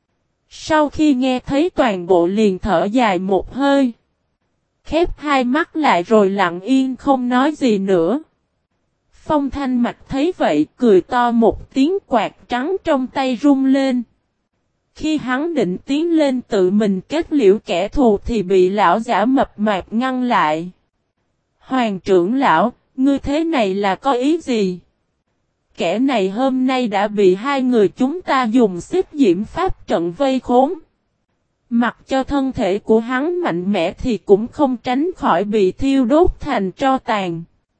Sau khi nghe thấy toàn bộ liền thở dài một hơi. Khép 2 mắt lại rồi lặng yên không nói gì nữa. Phong Thanh Mạch thấy vậy cười to một tiếng quạt trắng trong tay rung lên. Khi hắn định tiến lên tự mình kết liễu kẻ thù thì bị lão giả mập mạp ngăn lại. Hoàng trưởng lão, ngươi thế này là có ý gì? Kẻ này hôm nay đã bị 2 người chúng ta dùng xích diễm pháp trận vây khốn. Mặc cho thân thể của hắn mạnh mẽ thì cũng không tránh khỏi bị thiêu đốt thành tro tàn.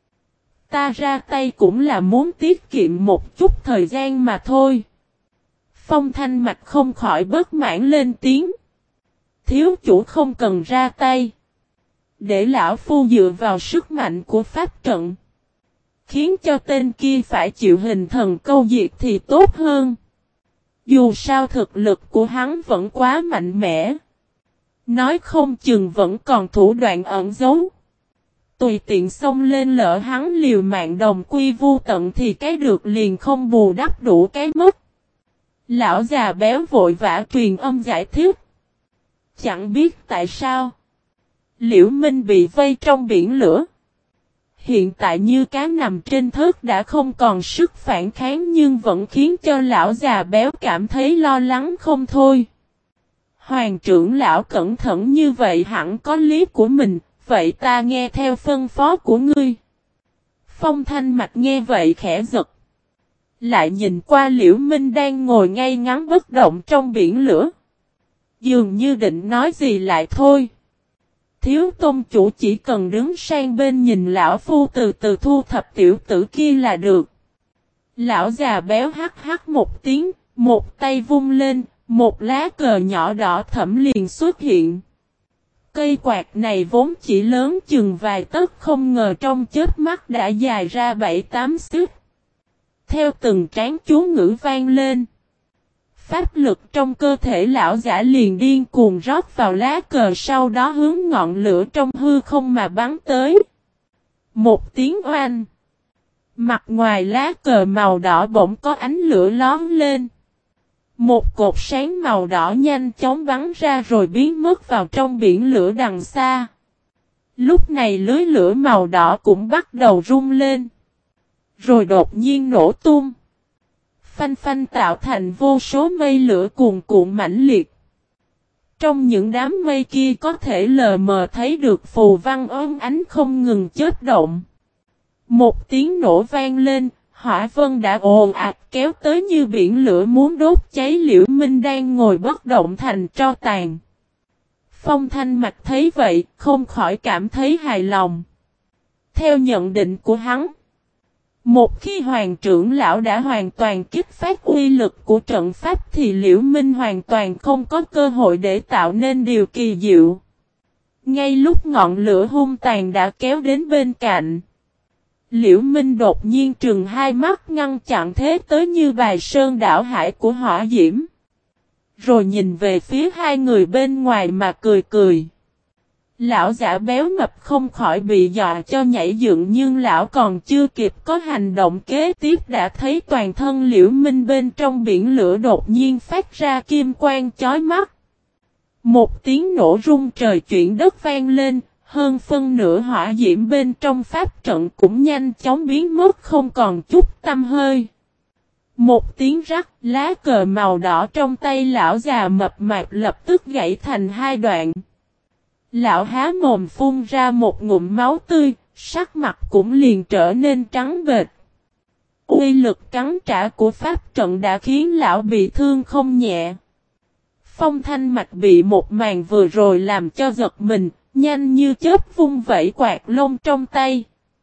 Ta ra tay cũng là muốn tiết kiệm một chút thời gian mà thôi. Phong Thanh Mạch không khỏi bất mãn lên tiếng. Thiếu chủ không cần ra tay. Để lão phu dựa vào sức mạnh của pháp trận. Khiến cho tên kia phải chịu hình thần câu diệt thì tốt hơn. Dù sao thực lực của hắn vẫn quá mạnh mẽ. Nói không chừng vẫn còn thủ đoạn ẩn giấu. Tùy tiện xông lên lỡ hắn liều mạng đồng quy vu tận thì cái được liền không bù đắp đủ cái mất. Lão già béo vội vã truyền âm giải thích. Chẳng biết tại sao. Liễu Minh bị vây trong biển lửa. Hiện tại như cá nằm trên thớt đã không còn sức phản kháng nhưng vẫn khiến cho lão già béo cảm thấy lo lắng không thôi. Hoàng trưởng lão cẩn thận như vậy hẳn có lý của mình, vậy ta nghe theo phân phó của ngươi. Phong Thanh Mạch nghe vậy khẽ giật. Lại nhìn qua Liễu Minh đang ngồi ngay ngắn bất động trong biển lửa. Dường như định nói gì lại thôi. Thiếu tôn chủ chỉ cần đứng sang bên nhìn lão phu từ từ thu thập tiểu tử kia là được. Lão già béo hắc hắc một tiếng, một tay vung lên, một lá cờ nhỏ đỏ thẫm liền xuất hiện. Cây quạt này vốn chỉ lớn chừng vài tấc không ngờ trong chớp mắt đã dài ra 7-8 xích. Theo từng tráng chú ngữ vang lên. Pháp lực trong cơ thể lão giả liền điên cuồng rót vào lá cờ sau đó hướng ngọn lửa trong hư không mà bắn tới. Một tiếng oanh. Mặt ngoài lá cờ màu đỏ bỗng có ánh lửa lóm lên. Một cột sáng màu đỏ nhanh chóng bắn ra rồi biến mất vào trong biển lửa đằng xa. Lúc này lưới lửa màu đỏ cũng bắt đầu rung lên. Rồi đột nhiên nổ tung. Phanh phanh tạo thành vô số mây lửa cuồn cuộn mãnh liệt. Trong những đám mây kia có thể lờ mờ thấy được phù văn óng ánh không ngừng chớp động. Một tiếng nổ vang lên, hỏa vân đã ồn ạt kéo tới như biển lửa muốn đốt cháy Liễu Minh đang ngồi bất động thành tro tàn. Phong Thanh Mạch thấy vậy, không khỏi cảm thấy hài lòng. Theo nhận định của hắn, một khi hoàng trưởng lão đã hoàn toàn kích phát uy lực của trận pháp thì Liễu Minh hoàn toàn không có cơ hội để tạo nên điều kỳ diệu. Ngay lúc ngọn lửa hung tàn đã kéo đến bên cạnh, Liễu Minh đột nhiên trừng hai mắt ngăn chặn thế tới như bài sơn đảo hải của hỏa diễm. Rồi nhìn về phía hai người bên ngoài mà cười cười. Lão giả béo mập không khỏi bị dọa cho nhảy dựng nhưng lão còn chưa kịp có hành động kế tiếp đã thấy toàn thân Liễu Minh bên trong biển lửa đột nhiên phát ra kim quang chói mắt. Một tiếng nổ rung trời chuyển đất vang lên, hơn phân nửa hỏa diễm bên trong pháp trận cũng nhanh chóng biến mất không còn chút tăm hơi. Một tiếng rắc, lá cờ màu đỏ trong tay lão già mập mạp lập tức gãy thành hai đoạn. Lão há mồm phun ra một ngụm máu tươi, sắc mặt cũng liền trở nên trắng bệch. Uy lực cắn trả của pháp trận đã khiến lão bị thương không nhẹ. Phong Thanh Mạch bị một màn vừa rồi làm cho giật mình, nhanh như chớp vung vẩy quạt lông trong tay.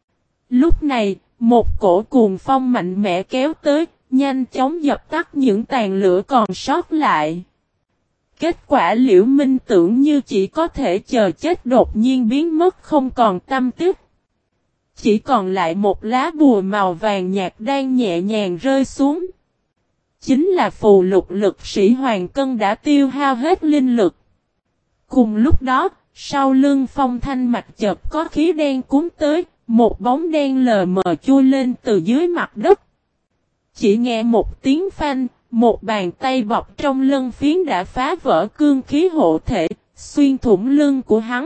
Lúc này, một cổ cuồng phong mạnh mẽ kéo tới, nhanh chóng dập tắt những tàn lửa còn sót lại. Kết quả Liễu Minh tưởng như chỉ có thể chờ chết đột nhiên biến mất không còn tăm tích. Chỉ còn lại một lá bùa màu vàng nhạt đang nhẹ nhàng rơi xuống. Chính là phù lục lực sĩ Hoàng Cân đã tiêu hao hết linh lực. Cùng lúc đó, sau lưng Phong Thanh Mạch chợt có khí đen cuốn tới, một bóng đen lờ mờ chui lên từ dưới mặt đất. Chỉ nghe một tiếng phanh, một bàn tay bọc trong lân phiến đã phá vỡ cương khí hộ thể, xuyên thủng lưng của hắn.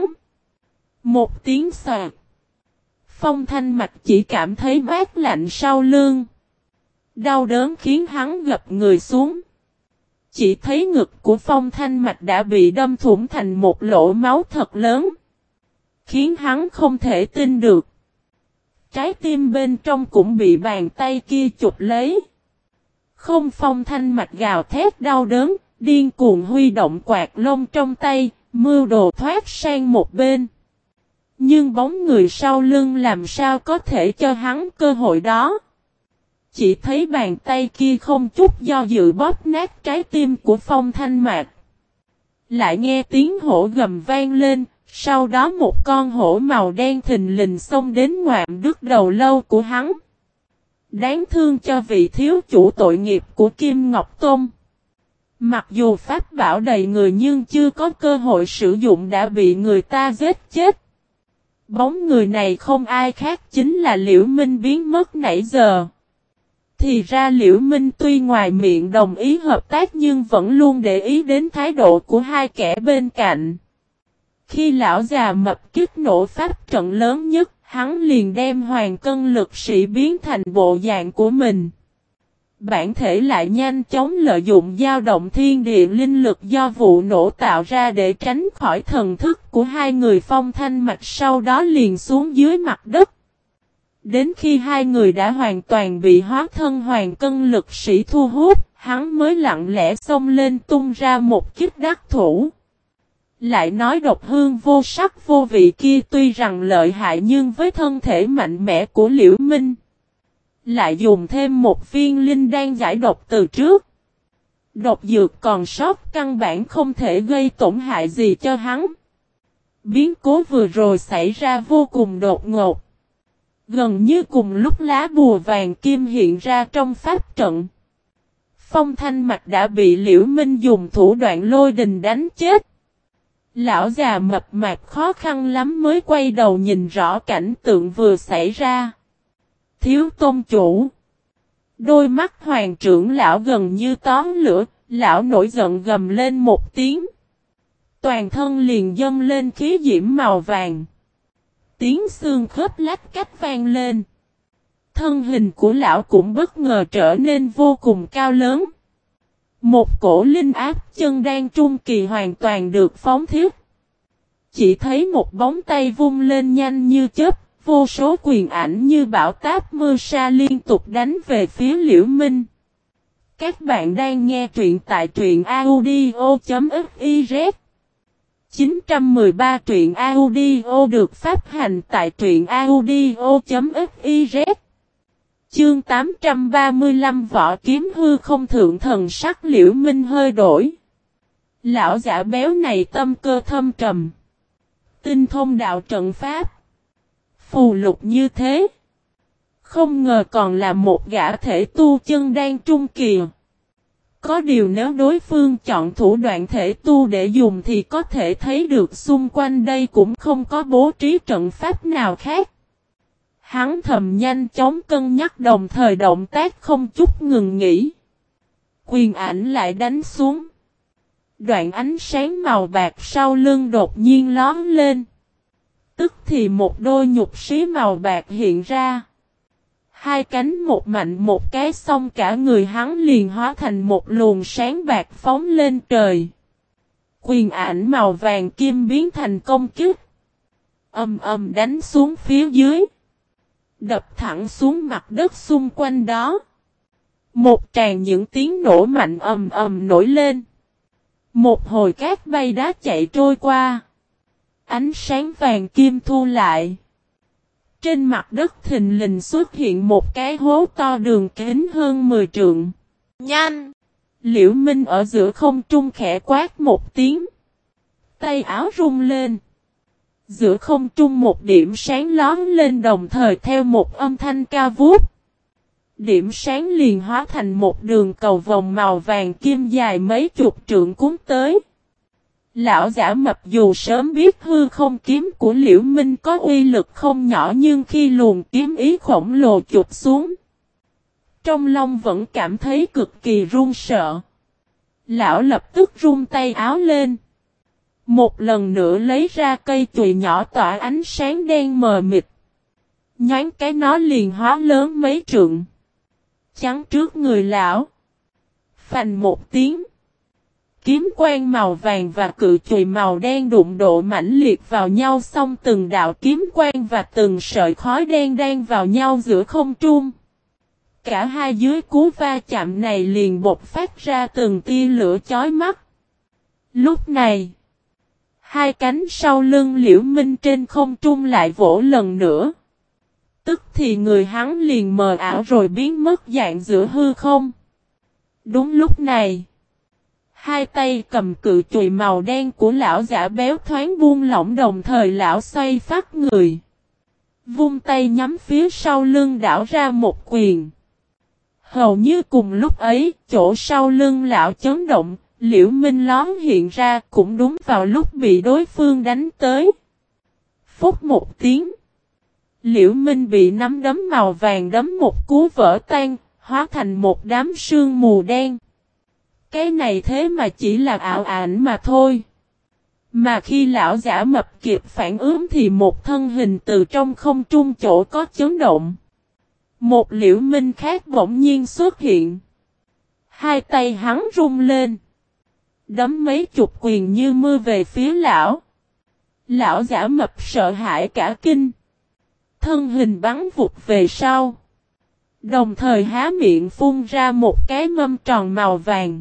Một tiếng xoạt. Phong Thanh Mạch chỉ cảm thấy mát lạnh sau lưng. Đau đớn khiến hắn gập người xuống. Chỉ thấy ngực của Phong Thanh Mạch đã bị đâm thủng thành một lỗ máu thật lớn. Khiến hắn không thể tin được. Trái tim bên trong cũng bị bàn tay kia chụp lấy. Không, Phong Thanh Mạch gào thét đau đớn, điên cuồng huy động quạt lông trong tay, mưu đồ thoát sang một bên. Nhưng bóng người sau lưng làm sao có thể cho hắn cơ hội đó. Chỉ thấy bàn tay kia không chút do dự bóp nát trái tim của Phong Thanh Mạc. Lại nghe tiếng hổ gầm vang lên, sau đó một con hổ màu đen thình lình xông đến ngoạm đứt đầu lâu của hắn. Đáng thương cho vị thiếu chủ tội nghiệp của Kim Ngọc Tôn. Mặc dù pháp bảo đầy người nhưng chưa có cơ hội sử dụng đã bị người ta giết chết. Bóng người này không ai khác chính là Liễu Minh biến mất nãy giờ. Thì ra Liễu Minh tuy ngoài miệng đồng ý hợp tác nhưng vẫn luôn để ý đến thái độ của hai kẻ bên cạnh. Khi lão già mập kích nổ pháp trận lớn nhất, hắn liền đem hoàng cân lực sĩ biến thành bộ dạng của mình. Bản thể lại nhanh chóng lợi dụng dao động thiên địa linh lực do vụ nổ tạo ra để tránh khỏi thần thức của hai người Phong Thanh Mạch, sau đó liền xuống dưới mặt đất. Đến khi hai người đã hoàn toàn bị hóa thân hoàng cân lực sĩ thu hút, hắn mới lặng lẽ xông lên tung ra một kích đắc thủ. Lại nói độc hương vô sắc vô vị kia tuy rằng lợi hại nhưng với thân thể mạnh mẽ của Liễu Minh, lại dùng thêm một viên linh đan giải độc từ trước. Độc dược còn sót căn bản không thể gây tổn hại gì cho hắn. Biến cố vừa rồi xảy ra vô cùng đột ngột. Gần như cùng lúc lá bùa vàng kim hiện ra trong pháp trận. Phong Thanh Mạch đã bị Liễu Minh dùng thủ đoạn lôi đình đánh chết. Lão già mập mạp khó khăn lắm mới quay đầu nhìn rõ cảnh tượng vừa xảy ra. Thiếu tôn chủ. Đôi mắt hoàng trưởng lão gần như tóm lửa, lão nổi giận gầm lên một tiếng. Toàn thân liền dâng lên khí diễm màu vàng. Tiếng xương khớp lách cách vang lên. Thân hình của lão cũng bất ngờ trở nên vô cùng cao lớn. Một cổ linh áp chân đan trung kỳ hoàn toàn được phóng thiết. Chỉ thấy một bóng tay vung lên nhanh như chớp, vô số quyền ảnh như bão táp mưa sa liên tục đánh về phía Liễu Minh. Các bạn đang nghe truyện tại truyện audio.fiz 913 truyện audio được phát hành tại truyện audio.fiz. Chương 835 Võ Kiếm Hư Không thượng thần sắc Liễu Minh hơi đổi. Lão giả béo này tâm cơ thâm trầm. Tinh thông đạo trận pháp. Phù lục như thế. Không ngờ còn là một gã thể tu chân đan trung kỳ. Có điều nếu đối phương chọn thủ đoạn thể tu để dùng thì có thể thấy được xung quanh đây cũng không có bố trí trận pháp nào khác. Hắn thầm nhanh chóng cân nhắc đồng thời động tác không chút ngừng nghỉ. Quyền ảnh lại đánh xuống. Đoạn ánh sáng màu bạc sau lưng đột nhiên lóm lên. Tức thì một đôi nhục xí màu bạc hiện ra. Hai cánh một mạnh một cái xong cả người hắn liền hóa thành một luồng sáng bạc phóng lên trời. Quyền ảnh màu vàng kim biến thành công kích. Ầm ầm đánh xuống phía dưới. Đập thẳng xuống mặt đất xung quanh đó. Một tràng những tiếng nổ mạnh ầm ầm nổi lên. Một hồi cát bay đá chạy trôi qua. Ánh sáng vàng kim thu lại. Trên mặt đất thình lình xuất hiện một cái hố to đường kính hơn 10 trượng. Nhanh! Liễu Minh ở giữa không trung khẽ quát một tiếng. Tay áo rung lên. Giữa không trung một điểm sáng lóm lên đồng thời theo một âm thanh cao vút. Điểm sáng liền hóa thành một đường cầu vòng màu vàng kim dài mấy chục trượng cuốn tới. Lão giả mập dù sớm biết hư không kiếm của Liễu Minh có uy lực không nhỏ nhưng khi luồng kiếm ý khổng lồ chụp xuống. Trong lòng vẫn cảm thấy cực kỳ run sợ. Lão lập tức rung tay áo lên. Một lần nữa lấy ra cây chùy nhỏ tỏa ánh sáng đen mờ mịt. Nhoáng cái nó liền hóa lớn mấy trượng. Chắn trước người lão. Phành một tiếng. Kiếm quang màu vàng và cự chùy màu đen đụng độ mãnh liệt vào nhau xong từng đạo kiếm quang và từng sợi khói đen đan vào nhau giữa không trung. Cả hai dưới cú va chạm này liền bộc phát ra từng tia lửa chói mắt. Lúc này, hai cánh sau lưng Liễu Minh trên không trung lại vỗ lần nữa. Tức thì người hắn liền mờ ảo rồi biến mất dạng giữa hư không. Đúng lúc này, hai tay cầm cự chùy màu đen của lão giả béo thoáng buông lỏng, đồng thời lão xoay phát người. Vung tay nhắm phía sau lưng đảo ra một quyền. Hầu như cùng lúc ấy, chỗ sau lưng lão chấn động, Liễu Minh lón hiện ra cũng đúng vào lúc bị đối phương đánh tới. Phút một tiếng, Liễu Minh bị nắm đấm màu vàng đấm một cú vỡ tan, hóa thành một đám sương mù đen. Cái này thế mà chỉ là ảo ảnh mà thôi. Mà khi lão giả mập kịp phản ứng thì một thân hình từ trong không trung chỗ có chấn động. Một Liễu Minh khác bỗng nhiên xuất hiện. Hai tay hắn rung lên. Đấm mấy chục quyền như mưa về phía lão. Lão giả mập sợ hãi cả kinh. Thân hình bắn vụt về sau. Đồng thời há miệng phun ra một cái mâm tròn màu vàng.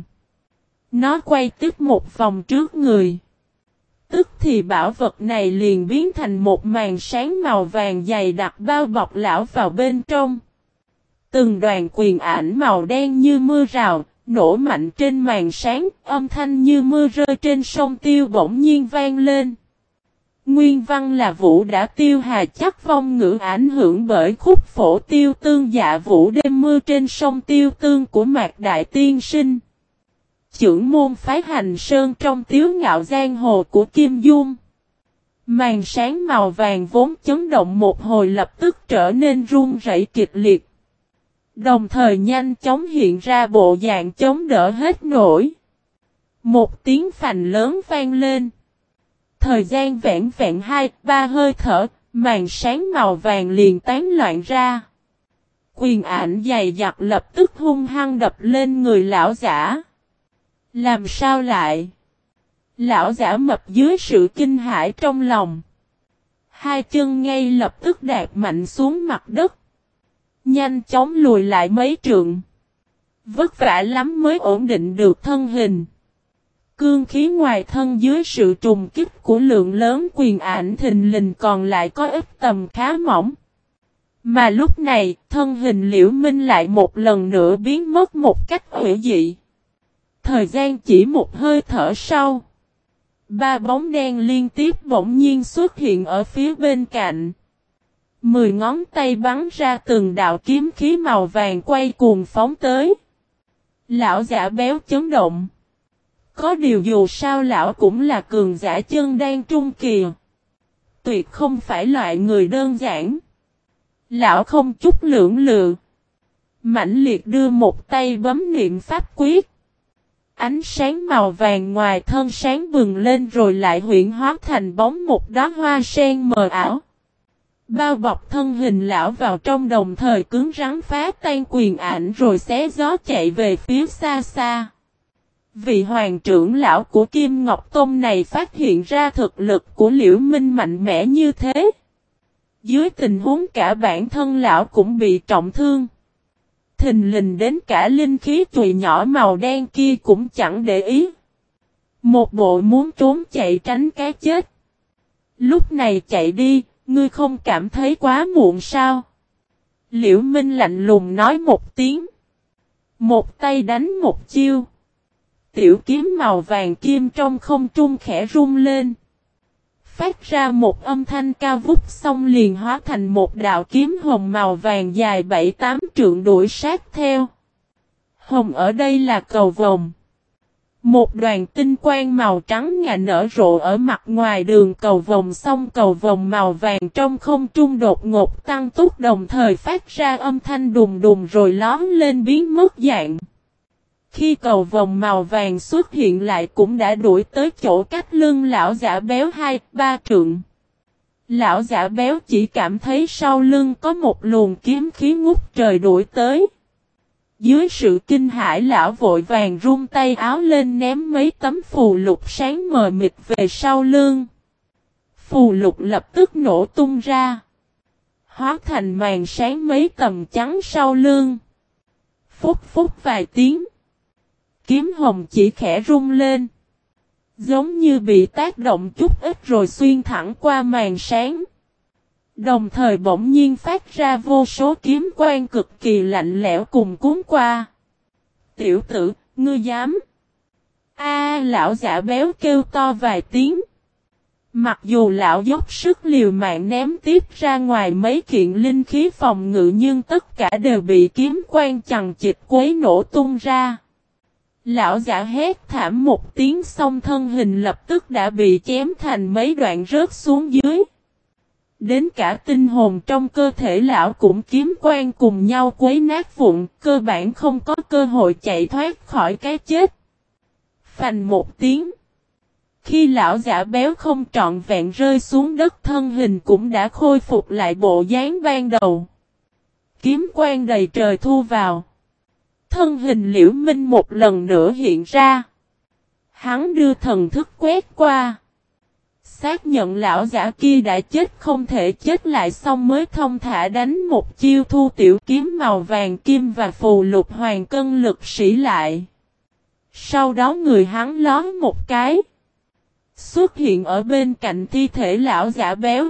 Nó quay tiếp một vòng trước người. Tức thì bảo vật này liền biến thành một màn sáng màu vàng dày đặc bao bọc lão vào bên trong. Từng đoàn quyền ảnh màu đen như mưa rào, nổ mạnh trên màn sáng, âm thanh như mưa rơi trên sông Tiêu bỗng nhiên vang lên. Nguyên văn là Vũ đã tiêu hà chắc vong ngữ, ảnh hưởng bởi khúc phổ Tiêu Tương dạ vũ đêm mưa trên sông Tiêu Tương của Mạc Đại Tiên Sinh. Chưởng môn phái Hành Sơn trong Tiếu Ngạo Giang Hồ của Kim Dung. Màn sáng màu vàng vốn chấn động một hồi lập tức trở nên run rẩy kịch liệt. Đồng thời nhanh chóng hiện ra bộ dạng chống đỡ hết nổi. Một tiếng phành lớn vang lên. Thời gian vẹn vẹn 2-3 hơi thở, màn sáng màu vàng liền tán loạn ra. Quyền ảnh dày dặt lập tức hung hăng đập lên người lão giả. Làm sao lại? Lão giả mập dưới sự kinh hãi trong lòng. Hai chân ngay lập tức đạp mạnh xuống mặt đất. Nhanh chóng lùi lại mấy trượng. Vất vả lắm mới ổn định được thân hình. Cương khí ngoài thân dưới sự trùng kích của lượng lớn quyền ảnh thình lình còn lại có ít tầm khá mỏng. Mà lúc này, thân hình Liễu Minh lại một lần nữa biến mất một cách hủy dị. Thời gian chỉ một hơi thở sau. Ba bóng đen liên tiếp bỗng nhiên xuất hiện ở phía bên cạnh. 10 ngón tay bắn ra từng đạo kiếm khí màu vàng quay cuồng phóng tới. Lão giả béo chấn động. Có điều dù sao lão cũng là cường giả chân đan trung kỳ. Tuyệt không phải loại người đơn giản. Lão không chút lưỡng lự. Mãnh liệt đưa một tay bấm niệm pháp quyết. Ánh sáng màu vàng ngoài thân sáng bừng lên rồi lại huyễn hóa thành bóng một đóa hoa sen mờ ảo. Bao bọc thân hình lão vào trong, đồng thời cứng rắn phá tan quyền ảnh rồi xé gió chạy về phía xa xa. Vị hoàng trưởng lão của Kim Ngọc Tông này phát hiện ra thực lực của Liễu Minh mạnh mẽ như thế. Dưới tình huống cả bản thân lão cũng bị trọng thương. Thình lình đến cả linh khí chùy nhỏ màu đen kia cũng chẳng để ý. Một bộ muốn trốn chạy tránh cái chết. Lúc này chạy đi, ngươi không cảm thấy quá muộn sao? Liễu Minh lạnh lùng nói một tiếng. Một tay đánh một chiêu. Tiểu kiếm màu vàng kim trong không trung khẽ rung lên. Phát ra một âm thanh cao vút, xong liền hóa thành một đạo kiếm hồng màu vàng dài 7-8 trượng đuổi sát theo. Hồng ở đây là cầu vồng. Một đoàn tinh quang màu trắng ngà nở rộ ở mặt ngoài đường cầu vồng, xong cầu vồng màu vàng trong không trung đột ngột tăng tốc, đồng thời phát ra âm thanh đùng đùng rồi lóm lên biến mất dạng. Khi cầu vồng màu vàng xuất hiện lại cũng đã đuổi tới chỗ cách lưng lão giả béo 2-3 trượng. Lão giả béo chỉ cảm thấy sau lưng có một luồng kiếm khí ngút trời đuổi tới. Dưới sự kinh hãi lão vội vàng rung tay áo lên ném mấy tấm phù lục sáng mờ mịt về sau lưng. Phù lục lập tức nổ tung ra. Hóa thành màn sáng mấy tầm trắng sau lưng. Phúc phúc vài tiếng. Kiếm hồng chỉ khẽ rung lên. Giống như bị tác động chút ít rồi xuyên thẳng qua màn sáng. Đồng thời bỗng nhiên phát ra vô số kiếm quang cực kỳ lạnh lẽo cùng cuốn qua. Tiểu tử, ngươi dám. Lão giả béo kêu to vài tiếng. Mặc dù lão dốc sức liều mạng ném tiếp ra ngoài mấy kiện linh khí phòng ngự nhưng tất cả đều bị kiếm quang chằng chịt quấy nổ tung ra. Lão giả hét thảm một tiếng xong thân hình lập tức đã bị chém thành mấy đoạn rớt xuống dưới. Đến cả tinh hồn trong cơ thể lão cũng kiếm quang cùng nhau quấy nát vụn, cơ bản không có cơ hội chạy thoát khỏi cái chết. Phành một tiếng. Khi lão giả béo không trọn vẹn rơi xuống đất thân hình cũng đã khôi phục lại bộ dáng ban đầu. Kiếm quang đầy trời thu vào. Thân hình Liễu Minh một lần nữa hiện ra. Hắn đưa thần thức quét qua. Xác nhận lão giả kia đã chết không thể chết lại xong mới thông thả đánh một chiêu thu tiểu kiếm màu vàng kim và phù lục hoàng cân lực sĩ lại. Sau đó người hắn lói một cái. Xuất hiện ở bên cạnh thi thể lão giả béo.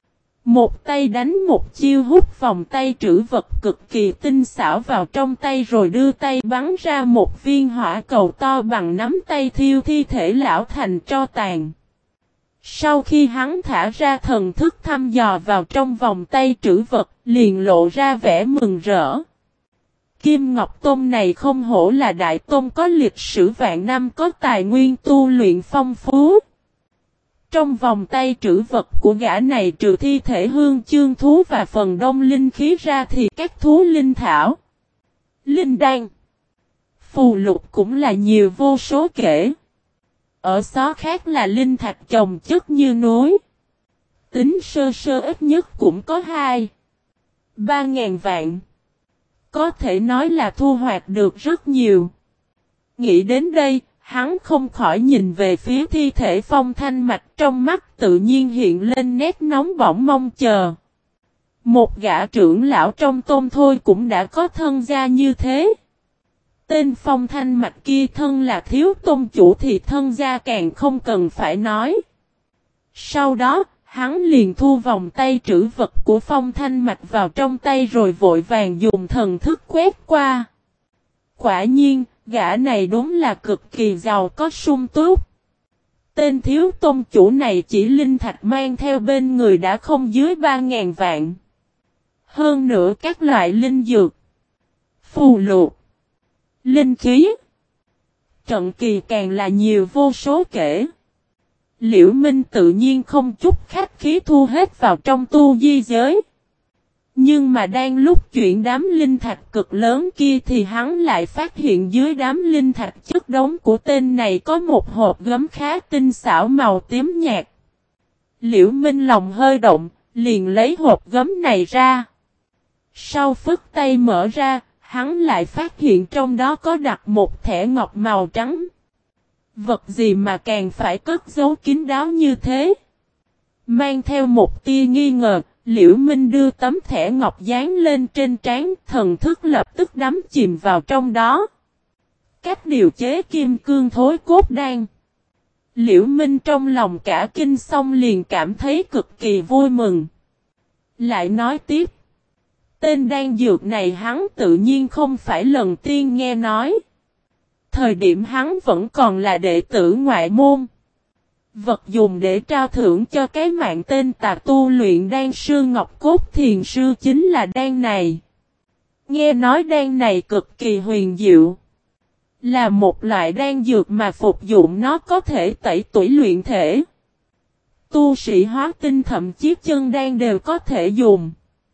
Một tay đánh một chiêu hút vòng tay trữ vật cực kỳ tinh xảo vào trong tay rồi đưa tay bắn ra một viên hỏa cầu to bằng nắm tay thiêu thi thể lão thành tro tàn. Sau khi hắn thả ra thần thức thăm dò vào trong vòng tay trữ vật, liền lộ ra vẻ mừng rỡ. Kim Ngọc Tôn này không hổ là đại tôn có lịch sử vạn năm có tài nguyên tu luyện phong phú. Trong vòng tay trữ vật của gã này trừ thi thể hương chương thú và phần đông linh khí ra thì các thú linh thảo, linh đan, phù lục cũng là nhiều vô số kể. Ở xó khác là linh thạch chồng chất như núi. Tính sơ sơ ít nhất cũng có 2-3 ngàn vạn. Có thể nói là thu hoạch được rất nhiều. Nghĩ đến đây, hắn không khỏi nhìn về phía thi thể Phong Thanh Mạch trong mắt tự nhiên hiện lên nét nóng bỏng mong chờ. Một gã trưởng lão trong tôn thôi cũng đã có thân gia như thế. Tên Phong Thanh Mạch kia thân là thiếu tôn chủ thì thân gia càng không cần phải nói. Sau đó, hắn liền thu vòng tay trữ vật của Phong Thanh Mạch vào trong tay rồi vội vàng dùng thần thức quét qua. Quả nhiên, gã này đúng là cực kỳ giàu có sung túc. Tên thiếu tôn chủ này chỉ linh thạch mang theo bên người đã không dưới 3.000 vạn. Hơn nữa các loại linh dược, phù lục, linh khí, trận kỳ càng là nhiều vô số kể. Liễu Minh tự nhiên không chút khách khí thu hết vào trong tu di giới. Nhưng mà đang lúc chuyện đám linh thạch cực lớn kia thì hắn lại phát hiện dưới đám linh thạch chất đống của tên này có một hộp gấm khá tinh xảo màu tím nhạt. Liễu Minh lòng hơi động, liền lấy hộp gấm này ra. Sau phức tay mở ra, hắn lại phát hiện trong đó có đặt một thẻ ngọc màu trắng. Vật gì mà càng phải cất giấu kín đáo như thế? Mang theo một tia nghi ngờ, Liễu Minh đưa tấm thẻ ngọc dán lên trên trán, thần thức lập tức đắm chìm vào trong đó. Cách điều chế kim cương thối cốt đan. Liễu Minh trong lòng cả kinh xong liền cảm thấy cực kỳ vui mừng. Lại nói tiếp. Tên đan dược này hắn tự nhiên không phải lần tiên nghe nói. Thời điểm hắn vẫn còn là đệ tử ngoại môn. Vật dùng để trao thưởng cho cái mạng tên tà tu luyện đan sư Ngọc Cốt Thiền Sư chính là đan này. Nghe nói đan này cực kỳ huyền diệu. Là một loại đan dược mà phục dụng nó có thể tẩy tủy luyện thể. Tu sĩ hóa tinh thậm chí chân đan đều có thể dùng.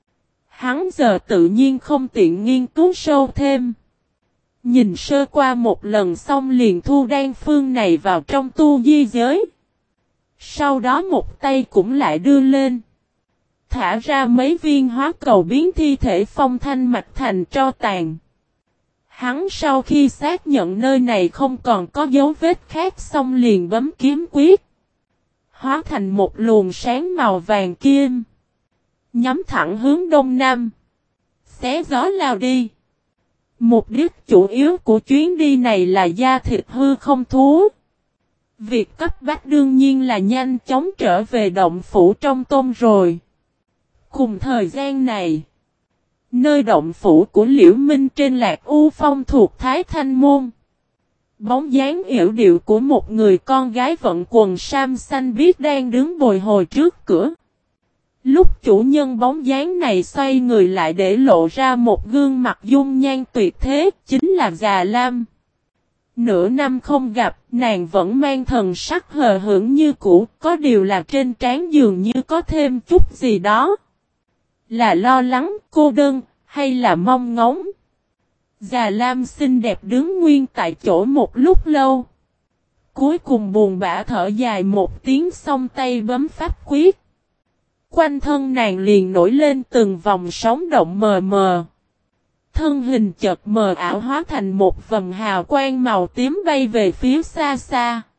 Hắn giờ tự nhiên không tiện nghiên cứu sâu thêm. Nhìn sơ qua một lần xong liền thu đan phương này vào trong tu di giới. Sau đó một tay cũng lại đưa lên. Thả ra mấy viên hóa cầu biến thi thể Phong Thanh Mạch thành tro tàn. Hắn sau khi xác nhận nơi này không còn có dấu vết khác xong liền bấm kiếm quyết. Hóa thành một luồng sáng màu vàng kim. Nhắm thẳng hướng đông nam. Xé gió lao đi. Mục đích chủ yếu của chuyến đi này là da thịt hư không thú. Việc cấp bách đương nhiên là nhanh chóng trở về động phủ trong tôm rồi. Cùng thời gian này, nơi động phủ của Liễu Minh trên Lạc U Phong thuộc Thái Thanh Môn. Bóng dáng yểu điệu của một người con gái vận quần sam xanh biếc đang đứng bồi hồi trước cửa. Lúc chủ nhân bóng dáng này xoay người lại để lộ ra một gương mặt dung nhan tuyệt thế, chính là Già Lam. Nửa năm không gặp, nàng vẫn mang thần sắc hờ hững như cũ, có điều là trên trán dường như có thêm chút gì đó. Là lo lắng, cô đơn, hay là mong ngóng? Già Lam xinh đẹp đứng nguyên tại chỗ một lúc lâu. Cuối cùng buồn bã thở dài một tiếng xong tay bấm pháp quyết. Quanh thân nàng liền nổi lên từng vòng sóng động mờ mờ. Thân hình chợt mờ ảo hóa thành một vầng hào quang màu tím bay về phía xa xa.